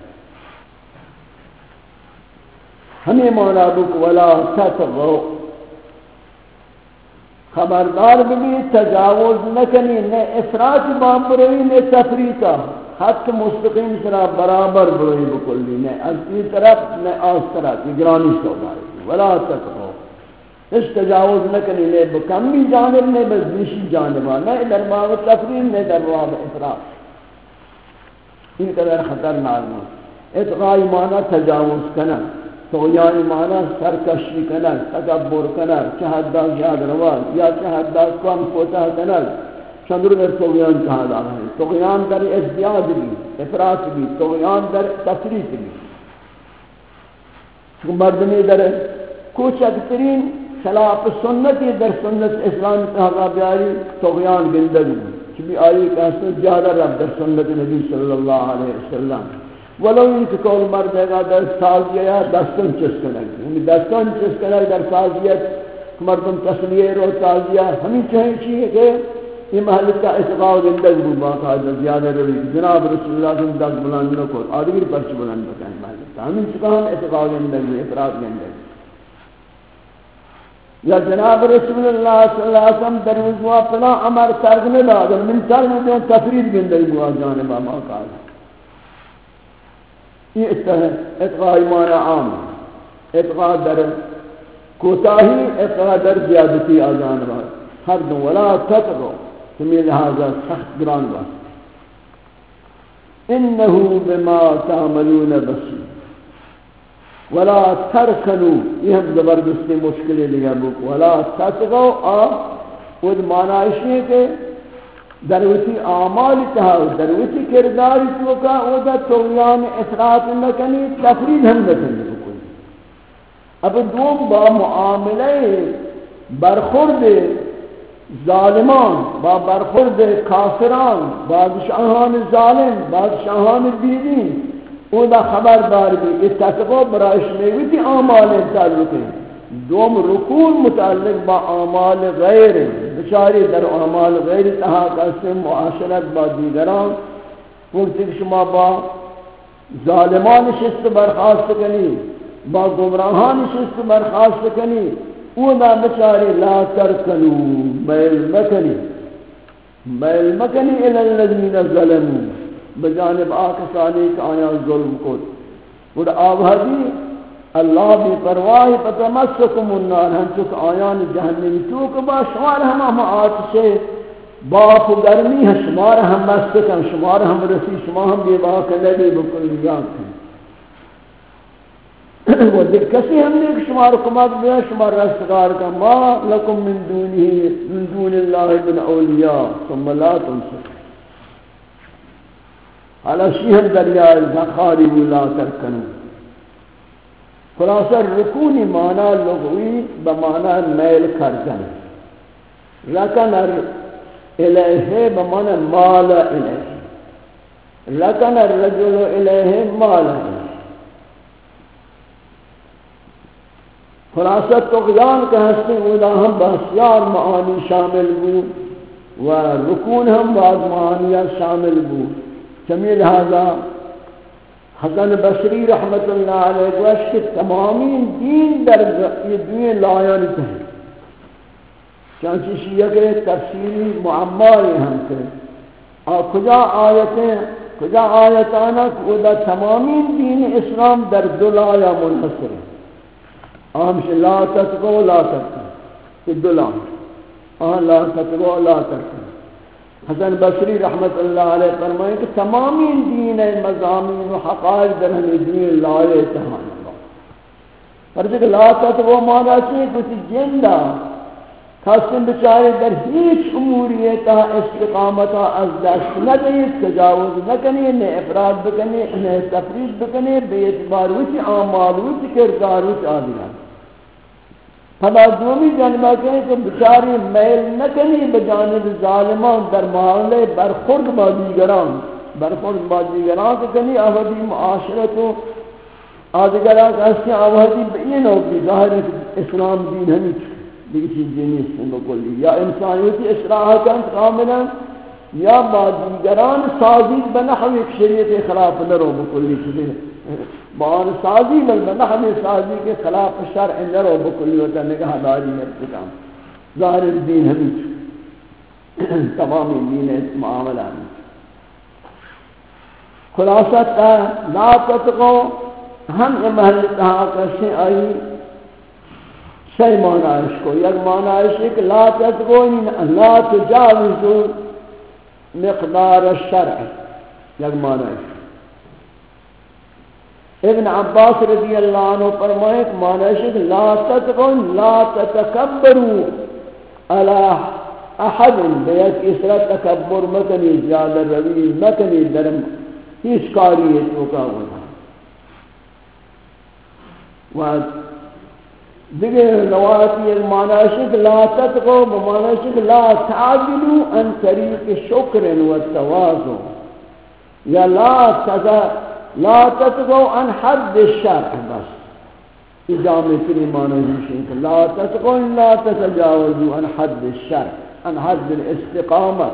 ہمیں مولا بک ولا تطغوا خبردار بھی تجاوز نہ کنی نہ افراط بامبروی نہ تفریطا حق مستقیم سرا برابر بروی بکلی نہ از ای طرف نہ آس طرف گرانی سودائی ولا تطغوا اس تجاوز نہ کنی نہ بکمی جانب نہ بزدیشی جانبا نہ در باب تفریط نہ در باب افراط این قدر خطرناک ہے اتقائی معنی تجاوز کنا طغیان معنی سرکشی کنر تکبر کنر چه حد زیاد روان یا چه حد کم کوتاه کنر چندر در طغیان کہا دارا ہے طغیان در ازدیاد بھی افراط بھی طغیان در تفریط بھی مردمی در کوچکترین خلاف سنتی در سنت اسلام تحقا بیاری طغیان گندگ بھی چبی آئی کہتے زیادہ رب در سنت نبی صلی اللہ علیہ وسلم ولو ان کے کول مرد ہے در سازیہ دستن چسکنگ یعنی دستن چسکنگ در سازیت مردم تسلیہ رو سازیہ ہمیں چاہیے چیئے کہ یہ محل کا اتقاء زندگ بود باقاعدہ زیادہ روی جناب رسول اللہ صلی اللہ علیہ وسلم بلند نکو آدھگر پرچ بلند بکائیں محل کا ہمیں چکا ہم اتقاء زندگ بود افراد زندگ یا جناب رسول اللہ صلی اللہ علیہ وسلم در وضوہ فلا عمر ترک ندا اگر من ترک ندا تفرید زندگ بود جانبا باقاعدہ یہ اتقاء ایمان عام اتقاء در کوتاہی اتقاء در زیادتی آزان رہا ہر دو ولا تطغوا تمہیں لہذا سخت گران بات انہو بما تعملون بصیر ولا ترکنوا یہ ہم زبردستی مشکلی لگا بک ولا تطغوا آ وہ معنی ہے کہ دروتی اعمال تہا دروتی کرداری تو کا او دا طغیان افراط نہ کنی تفرید ہم نہ کنی بکل اب دوم با معاملے برخورد ظالمان با برخورد کافران بادشاہان ظالم بادشاہان بیدین او دا خبردار بھی اتقوا برائش میوتی اعمال تعلق ہے دوم رکون متعلق با اعمال غیر بچاری در اعمال غیر تہا کسی معاشرت با دیگران وقتی شما با ظالمان شست برخواست کنی با گمراہان شست برخواست کنی او دا بچاری لا ترکنو میل مکنی میل مکنی الالذین ظلمون بجانب آکسانی کا آیا ظلم کو اور آبادی اللہ بھی پرواہ فتمسکم النار ہم چک آیان جہنمی تو کہ با شمار ہم ہم آتشے باپ و گرمی ہے شمار ہم مستکم شمار ہم رسی شمار ہم بے باک نبی بکل یاد ہیں وہ دیکھ کسی ہم نے شمار کمک بیا شمار رستگار کا ما لکم من دونی من دون اللہ من اولیاء ثم لا تنسک حالا شیہم دریاء الزخاری لا ترکنو خلاصہ رکونی معنی لغوی بمعنی میل کردن رکن الیہ بمعنی مال الیہ رکن الرجل الیہ مال الیہ خلاصہ طغیان کا ہستے اولا ہم بسیار معانی شامل بود و رکون ہم بعض معانیات شامل بود چمی لہذا حسن بصری رحمت اللہ علیہ گوش کہ تمامی دین در یہ دین لائنت ہیں چانچہ شیعہ کے تفسیری معماری ہم سے اور کجا آیتیں کجا آیتانا کجا تمامی دین اسلام در دلایا منحصر ہے آم سے لا تتقو لا تتقو یہ دلا آن لا تتقو لا تتقو حسن بصری رحمت اللہ علیہ فرمائے کہ تمامی دین مضامین و حقائق در ہمیں دین لائے تہان اللہ پر جب لا تتقو مانا چاہیے کچھ جندہ خاصن بچارے در ہیچ اموریتا استقامتا از دست نہ دید تجاوز نہ کنی نہ افراد بکنی نہ تفرید بکنی بے اعتبار وچ اعمال وچ کردار وچ آدھیان پدا دومی جانبہ کہیں کہ بچاری میل نہ کنی بجانب ظالمان در معاملے برخورد با دیگران برخورد با دیگران کہ کنی آوہدی معاشرت و آدھگران کہ اس کی آوہدی بین ہوگی ظاہر اسلام دین ہمیں دیکھ چیزیں نہیں ہیں بکلی یا انسانیتی اصلاحات کاملا یا با دیگران سازید بنحو ایک شریعت خلاف نرو بکلی چیزیں بان سازی بل بنحو سازی کے خلاف شرع نرو بکلی وطا نگاہ داری ارتکام ظاہر الدین ہمیں تمامی دین معاملہ میں خلاصت لا تتقو ہم یہ محل کہا کسی آئی صحیح معنی اس کو یک معنی ہے کہ لا تتقو لا تجاوزو مقدار الشرع یک معنی ہے ابن عباس رضی اللہ عنہ فرمائے کہ معنی ہے کہ لا تتقو لا تتکبرو علی احد بیت اسرا تکبر مکنی زیادہ روی مکنی درم اس کاری ہے تو کا ہونا و دیگر روایتی المعناشک لا تتقو بمعناشک لا تعدلو ان طریق شکر و توازو یا لا تتقو لا تتقو عن حد الشرع بس اجامه تری معناشک لا تتقو لا تتجاوزو عن حد الشرع عن حد الاستقامة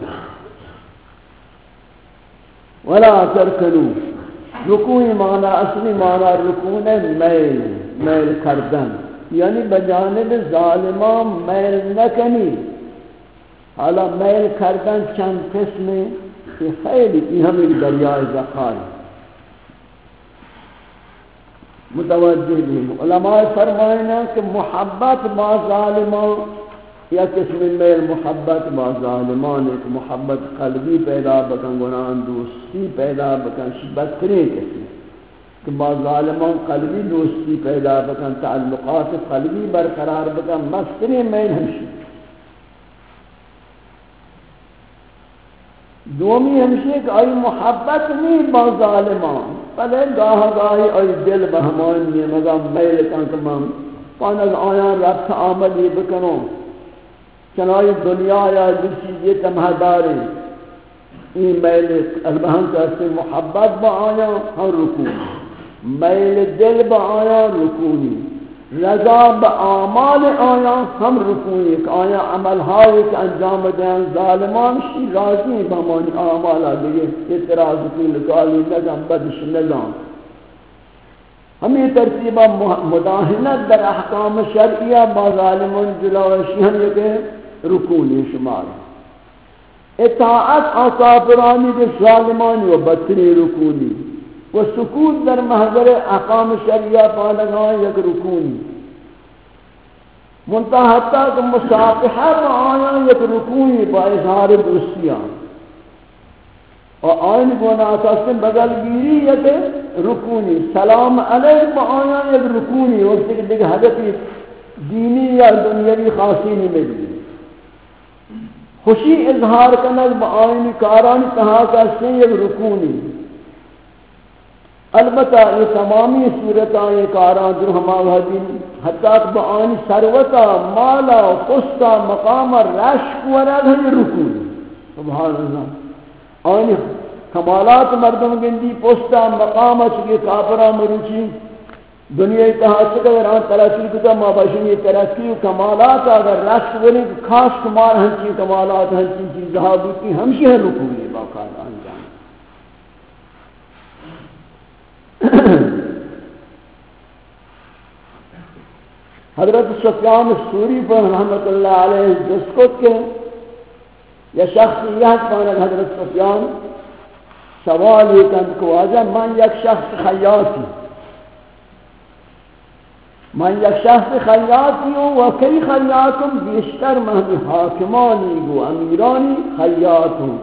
ولا ترکنو رکوعی معنی اصلی معنی رکون میل میل کردن یعنی بجانب ظالمان میل نکنی حالا میل کردن چند قسم کہ خیلی کی ہمیں دریائے زخار متوجہ بھی علماء فرمائنا کہ محبت با ظالمان یا قسم میل محبت با ظالمان ایک محبت قلبی پیدا بکن گناہان دوستی پیدا بکن بدترین قسم کہ با ظالمان قلبی دوستی پیدا بکن تعلقات قلبی برقرار بکن مسترین میل ہمشی دومی ہمشی کہ آئی محبت نہیں با ظالمان پہلے گاہ گاہی آئی دل بہمان میں مگا میل کن کمان پانک آیان رفت آمدی بکنوں چنائی دنیا یا جس چیز یہ تمہداری این میل البہن کہتے محبت با آیا ہم رکونی میل دل با آیا رکونی رضا با اعمال آیا ہم رکونی کہ آیا عملہائی کہ انجام دیں ظالمان شی راضی بہمانی اعمالا دیگے اعتراض کی لکالی نظام بدش نظام ہمیں ترتیبہ مداہنت در احکام شرعیہ با ظالمان جلاوشی ہم یہ کہ رکونی شمار اطاعت آقابرانی کے ظالمانی و بدتری رکونی و سکوت در محضر احکام شریعہ پانگاہ یک رکونی منتحتا کہ مصافحہ با آیا یک رکونی با اظہار دوستیاں اور آئین گونا ساسن بغل گیری یک رکونی سلام علیہ با آیا یک رکونی وقت کہ دیکھ حدثی دینی یا دنیاوی خاصی نہیں ملی خوشی اظہار کنک با آئینی کارانی کہا کرتے یک رکونی البتہ یہ تمامی صورتاں یہ کاران در ہمارا حدین حتیٰ با آئینی سروتا مالا قسطا مقام رشک ورد ہے رکونی سبحان اللہ آئینی کمالات مردم گندی پستا مقام چکی کافرہ مروچی دنیا اتحاد اگر آن ترقی کتا ما باشن یہ ترقی و کمالات اگر رشت بنی خاص کمال ہنچی کمالات ہنچی چیزہا بوتی ہمشی ہے رکولی باقاعدہ انجام حضرت سفیان الثوری پر رحمت اللہ علیہ جسکت کے یا شخصیت پاند حضرت سفیان سوال یہ کند کو آجا من یک شخص خیاطی من یک شخص خیاطی ہوں و کئی خیاطم بیشتر من حاکمانی و امیرانی خیاط ہوں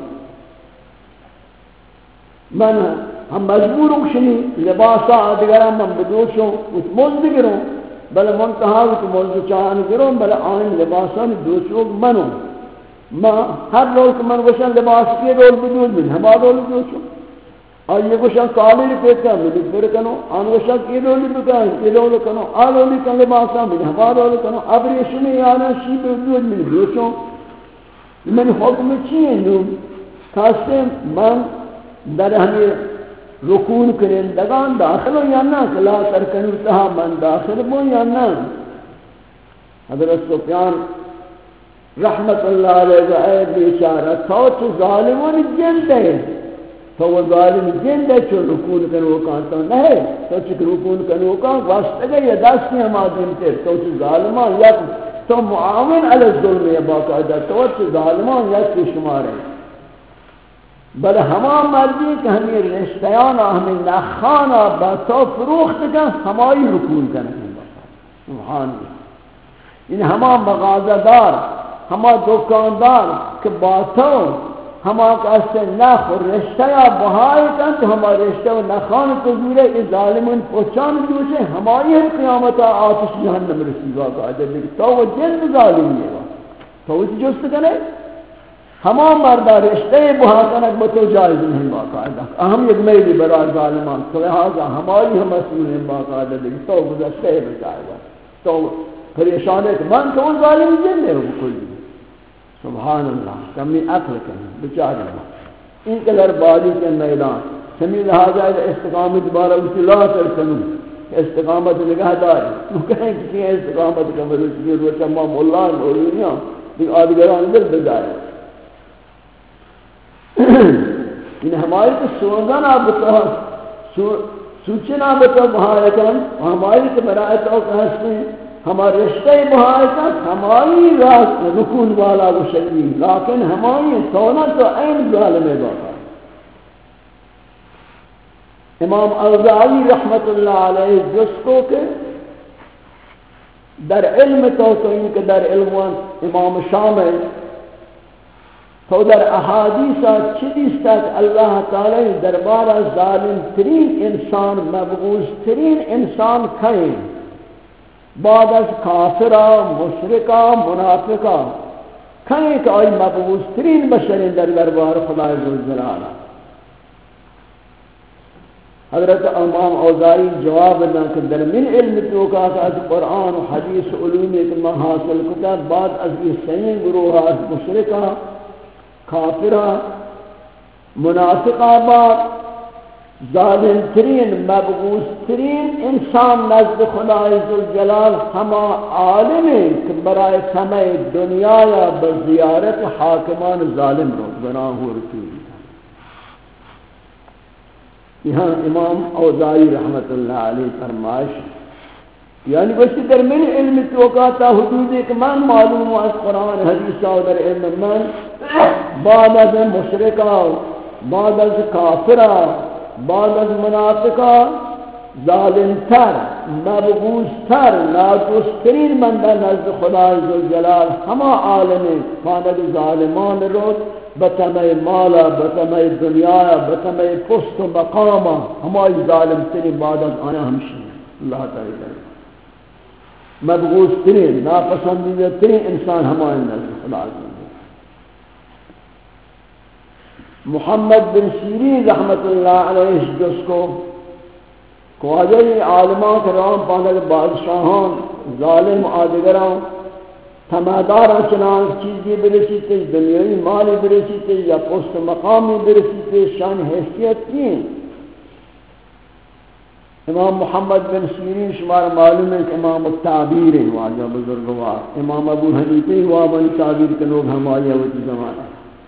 من ہم مجبور ہوں شنی لباسا دیگران من بدوشوں اس موز گروں بل منتہا کہ موضوع چاہاں گروں بل آئین لباسان دوشوں منوں ما ہر رول کہ من گوشن لباس کی رول بدون من ہما رول دوشوں اور یہ گوشن کالی پیتا ملی پر کنو آن گوشن کی رولی بکن کی رول کنو آن رولی کن لباسان من ہما رول کنو ابری شنی آنا شی بدون من دوشوں من حکم چیئے نوم کاستے من در ہمیں رکون کرندگان داخل ہو یا نہ لا ترکنو تہا من داخل ہو یا نہ حضرت سفیان رحمت اللہ علیہ اے بیچارہ تو تو ظالمون جند ہے تو وہ ظالم جند ہے چو رکون کنو کانتا نہیں تو چک رکون کنو کان واسطہ گئی یا دستی ہم آدم تیر تو تو ظالمان یا تو معاون علی الظلم یا باقاعدہ تو تو ظالمان یا کی شمار ہے بل ہما مرضی کہ ہمیں رشتیانا ہمیں نخانا با تو فروخت کن ہمائی رکون کنن سبحان اللہ یعنی ہما مغازہ دار ہما دکاندار کہ با تو ہما کہتے نخ و رشتیا بہائی کن تو ہما رشتہ و نخان کو زورے اس ظالمن پوچان دوشے ہمائی ہم قیامتا آتش جہنم رسیبا کا عدد لیکن تو وہ جن ظالم یہ تو وہ جست کنے ہما مردہ رشتے بہاکنک بتو جائز نہیں باقاعدہ اہم یک میلی برای ظالمان تو لہذا ہماری ہم مسئول ہیں باقاعدہ لیکن تو گزشتے ہے بجائے گا تو پریشان ہے کہ من تو ان ظالم جن ہے وہ کلی سبحان اللہ کمی عقل کریں بچارے اللہ ان قدر باری کے میدان سمی لہذا استقامت بارا اسی لا ترکنو استقامت نگاہ داری وہ کہیں کہ کیا استقامت کا مروچی روچہ مام اللہ مولینیاں لیکن آدھگران دل بجائے ان ہماری تو سوزن آبتا سوچن آبتا بہایتاً ہماری تو برایتاں کہتے ہیں ہمارے رشتہ بہایتاً ہماری رکون والا و شکری لیکن ہماری سونا تو این ظالم باقا امام اوزاعی رحمت اللہ علیہ جس کو کہ در علم تو تو ان کے در علم امام شامل تو در احادیث چیزیست اللہ تعالی دربار ظالم ترین انسان مبغوض ترین انسان کہیں بعد از کافرہ مشرکہ منافقہ کہیں کہ آئی مبغوض ترین بشر در دربار خدای ذوالجلال حضرت امام اوزاعی جواب دیں کہ در من علم تو کا از قرآن و حدیث علوم ایک میں حاصل کتا بعد از یہ سین گروہ از مشرکہ کافرہ منافقہ بعد ظالم ترین مبغوث ترین انسان نزد خدای ذوالجلال ہما عالم کہ برائے سمع دنیا یا بزیارت حاکمان ظالم رو گناہ ہو رسول یہاں امام اوزاعی رحمت اللہ علیہ فرمائش یعنی بس در من علم توقاتا حدود ایک من معلوم و از قرآن حدیثہ و در علم من بعد از مشرکہ بعد از کافرہ بعد از منافقہ ظالم تر مبغوث تر نادرسترین مندہ نزد خدای ذوالجلال ہما عالم ماند ظالمان رو بطمع مالا بطمع دنیا بطمع پست و مقاما ہمائی ظالم ترین بعد از آنا ہمشی اللہ تعالی کرے مبغوث ترین ناپسندیدہ ترین انسان ہمارے نزد خدا ذوالجلال محمد بن سیرین رحمت اللہ علیہ جس کو خواجہ عالمان کرام پاندر بادشاہان ظالم آدگران تمادارا چنان چیزی برسیتے دنیای مالی برسیتے یا پست مقامی برسیتے شان حیثیت کی امام محمد بن سیرین شمار معلوم ہے کہ امام التعبیر ہیں واجہ بزرگوار، امام ابو حنیفہ وابن تعبیر کے لوگ ہم آئے ہوتی زمانہ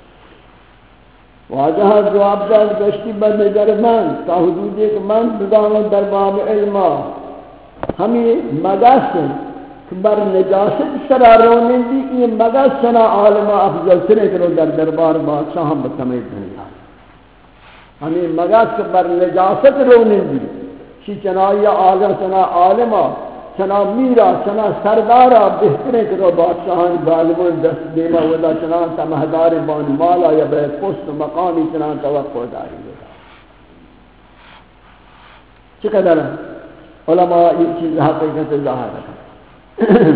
واجہ جواب داد گشتی بر نظر من تا حدود ایک من بدانا در باب علماء ہمیں مگس بر نجاست سرا رونے دی یہ مگس سنا عالمہ افضل سنے کرو در دربار بادشاہ ہم بتمید دنیا ہمیں مگس بر نجاست رونے دی چی چنا یا آگا چنا عالمہ چنا میرا چنا سردارا بہترے کرو بادشاہان ظالمون دست دیما ودا چنا تمہدار بان مالا یا بے پست مقامی چنا توقع داری ودا چقدر علماء یہ چیز حقیقت ظاہر ہے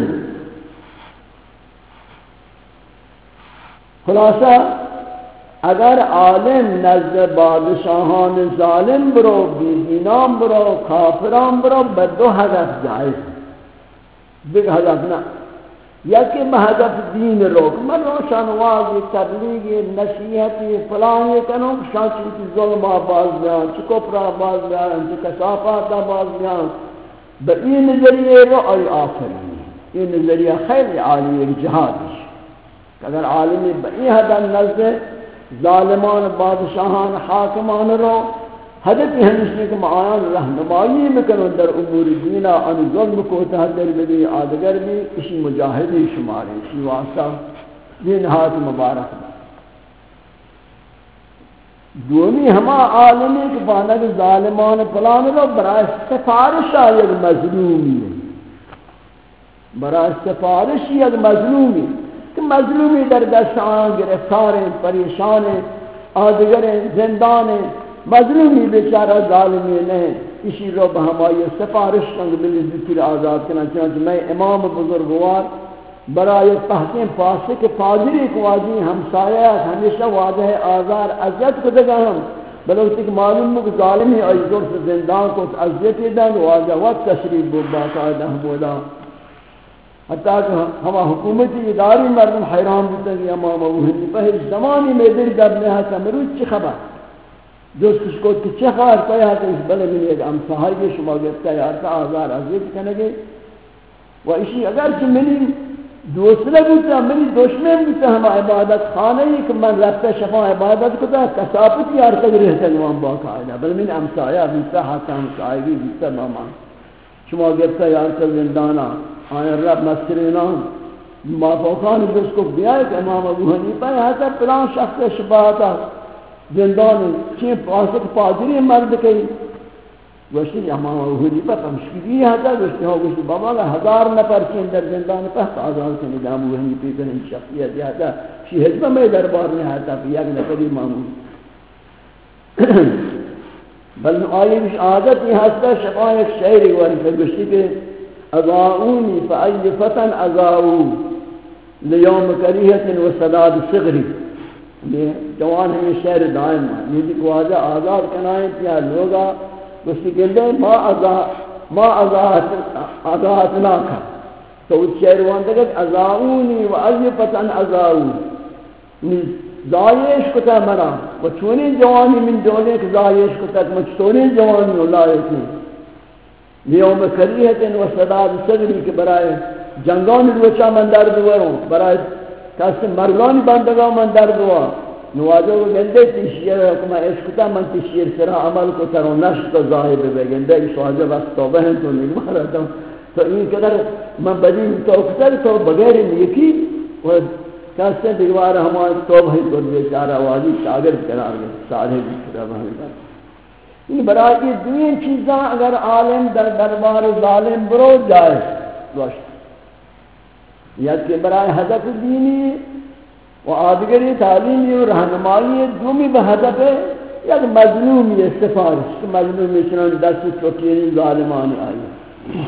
خلاصہ اگر عالم نزد بادشاہان ظالم برو بی دینان برو کافران برو بدو ہدف جائز دیکھ ہدف نہ یا کہ بہدف دین روک من روشن واضی تبلیغی نصیحتی فلان یہ کنوں شان چیتی ظلم آباز بیان چی کفر آباز بیان چی کسافات آباز بیان با این نظریے رو آئی آفرین این نظریہ خیلی عالی ایک جہادش اگر عالمی با این حدن نزد ظالمان بادشاہان حاکمان رو حدثی ہمیشہ کہ معایان رہنمائی مکنو در امور دینا ان ظلم کو تحضر بدی آدگر بھی اسی مجاہدی شمارے اسی واسطہ دین ہاتھ مبارک دومی ہما عالمی کہ بانک ظالمان پلان رو برای سفارش آئیگ مظلومی برای سفارش آئیگ مظلومی کہ مظلومی در دست آن گرفتار ہیں پریشان ہیں آدگر ہیں زندان ہیں مظلومی بیچارہ ظالمی نہیں اسی رو بہمائی سفارش کنگ ملی ذکر آزاد کرنا چاہتا میں امام بزرگوار برای تحقیم فاسق فاجری کو واضح ہمسایہ ہمیشہ واضح آزار عزیت کو دگا ہم بلوکتی کہ معلوم ہو کہ ظالمی ایزور سے زندان کو عزیت دن واضح وقت تشریف باقاعدہ بولا حتیٰ کہ ہما حکومتی اداری مردم حیران بودتا کہ امام ابو حنیفہ پہر زمانی میں دل در نہا سمروج چی خبر جس کچھ کو چی خبر کوئی ہے کہ اس بلے میں ایک امساہی کے شما گفتا ہے آرتا آزار عزیز کنگے و اسی اگر چی منی دوسرے بودتا منی دشمن بودتا ہما عبادت خانہ ہی کہ من رفتا شفا عبادت کتا کساپتی آرتا رہتا نوان باقا آئینا بل من امساہی بودتا حتی امساہی بودتا مامان شما گفتا ہے آرتا زندانا آیا رب مسکرینان مافوقان جس کو بیائی کہ امام ابو حنیفہ ہے تا پلان شخص شباہتا زندان چین پاسک پادری مرد کئی گوشتی امام ابو حنیفہ پمشکری ہے تا گوشتی ہو گوشتی بابا کہ ہزار نفر چین در زندان پہت آزاد کنید ابو حنیفہ کنید شخصیت ہے تا شی حجبہ میں دربار میں ہے تا پی یک نفری معمول بل آئی بش عادت یہ ہستا شفا ایک شعری ورنی گوشتی کہ اضاؤونی فأی فتن اضاؤو لیوم کریہت و صداد صغری یہ جوان ہمیں شعر دائم ہے یہ دیکھ واضح آزاد کنائیں کیا لوگا گوشتی کہتے ہیں ما اضاعتنا کا تو اس شعر وانتا کہ اضاؤونی و ای فتن اضاؤو زائش کتا منا و چونی جوانی من دولے کہ زائش کتا مچتونی جوانی لائق نہیں لیوم کریہت و صداد صغری کے برائے جنگان روچا من درد وروں برائے کسی مرگانی بندگاں من درد وروں نوازو کو گندے تشیر حکمہ عشقتا من تشیر سرا عمل کو تروں نشت و ظاہر بے گندے اس واجہ بس توبہ ہیں تو نہیں مارتا تو این قدر من بدی توقتر تو بغیر نیکی و کسی دیوار ہمارے توبہ ہی کو بیچارہ واجی شاگرد قرار گئے سارے بکرہ بہنگا یہ برای دوین چیزاں اگر عالم در دربار ظالم برو جائے گوشت یا کہ برای حضرت دینی و آدگری تعلیمی و رہنمائی دومی بحضرت یا کہ مظلومی سفارش کہ مظلومی چنان دست چوکیری ظالمانی آئی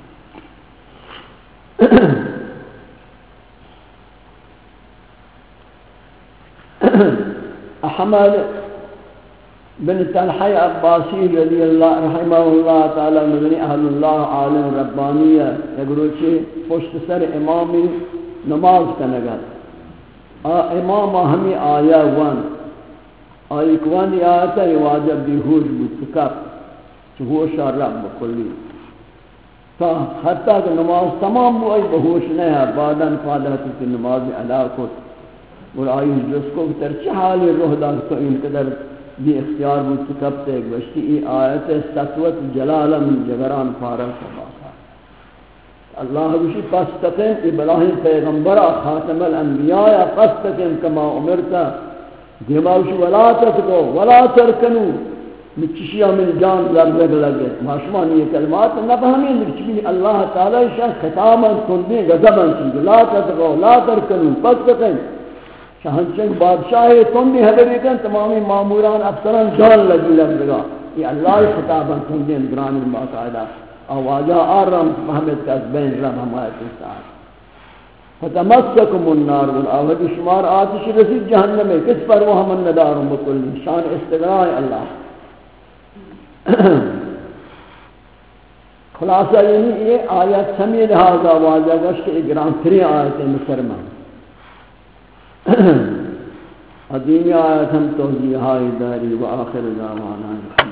احمد بن طلحہ عباسی رضی اللہ رحمہ اللہ تعالی مدنی اہل اللہ عالم ربانیہ یگروچی پشت سر امامی نماز کنگا امام ہمیں آیا وان آئی کوانی آیتا واجب بیہوش بود کب چو ہوش رب بکلی تا حتی کہ نماز تمام ہوئی بہوش نہیں ہے بعداً فادحت کی نماز ادا کو اور آئی جس کو ترچی حالی روح دار تو ان قدر بھی اختیار بود تو کب تک بشتی ای آیت ستوت جلالا من جگران فارغ سباقا اللہ بشی فاستقیم ابراہیم پیغمبر خاتم الانبیاء فاستقیم کما امرتا دیماوشی ولا تتقو ولا ترکنو مچشیہ من جان لگ لگے معشمان یہ کلمات نفہمیں مچشی اللہ تعالی شاہ خطابا کندیں غضبا چیز لا تتقو لا ترکنو فاستقیم شہنچنگ بادشاہ تندی حضری کن تمامی معموران افسران جان لگی لگا یہ اللہ خطابا تندیں گرانی باقاعدہ آوازہ آرام محمد کا بین رب ہمایت استعاد فتمسکم النار والآوہد شمار آتش رسید جہنم ہے کس پر وہ ہمن ندارم بکلی شان استغراء اللہ خلاصہ یعنی یہ آیت سمی لہذا واضح گشت اگرام تری آیت مسلمان عظیم آیت ہم توضیحائی داری و آخر دعوانا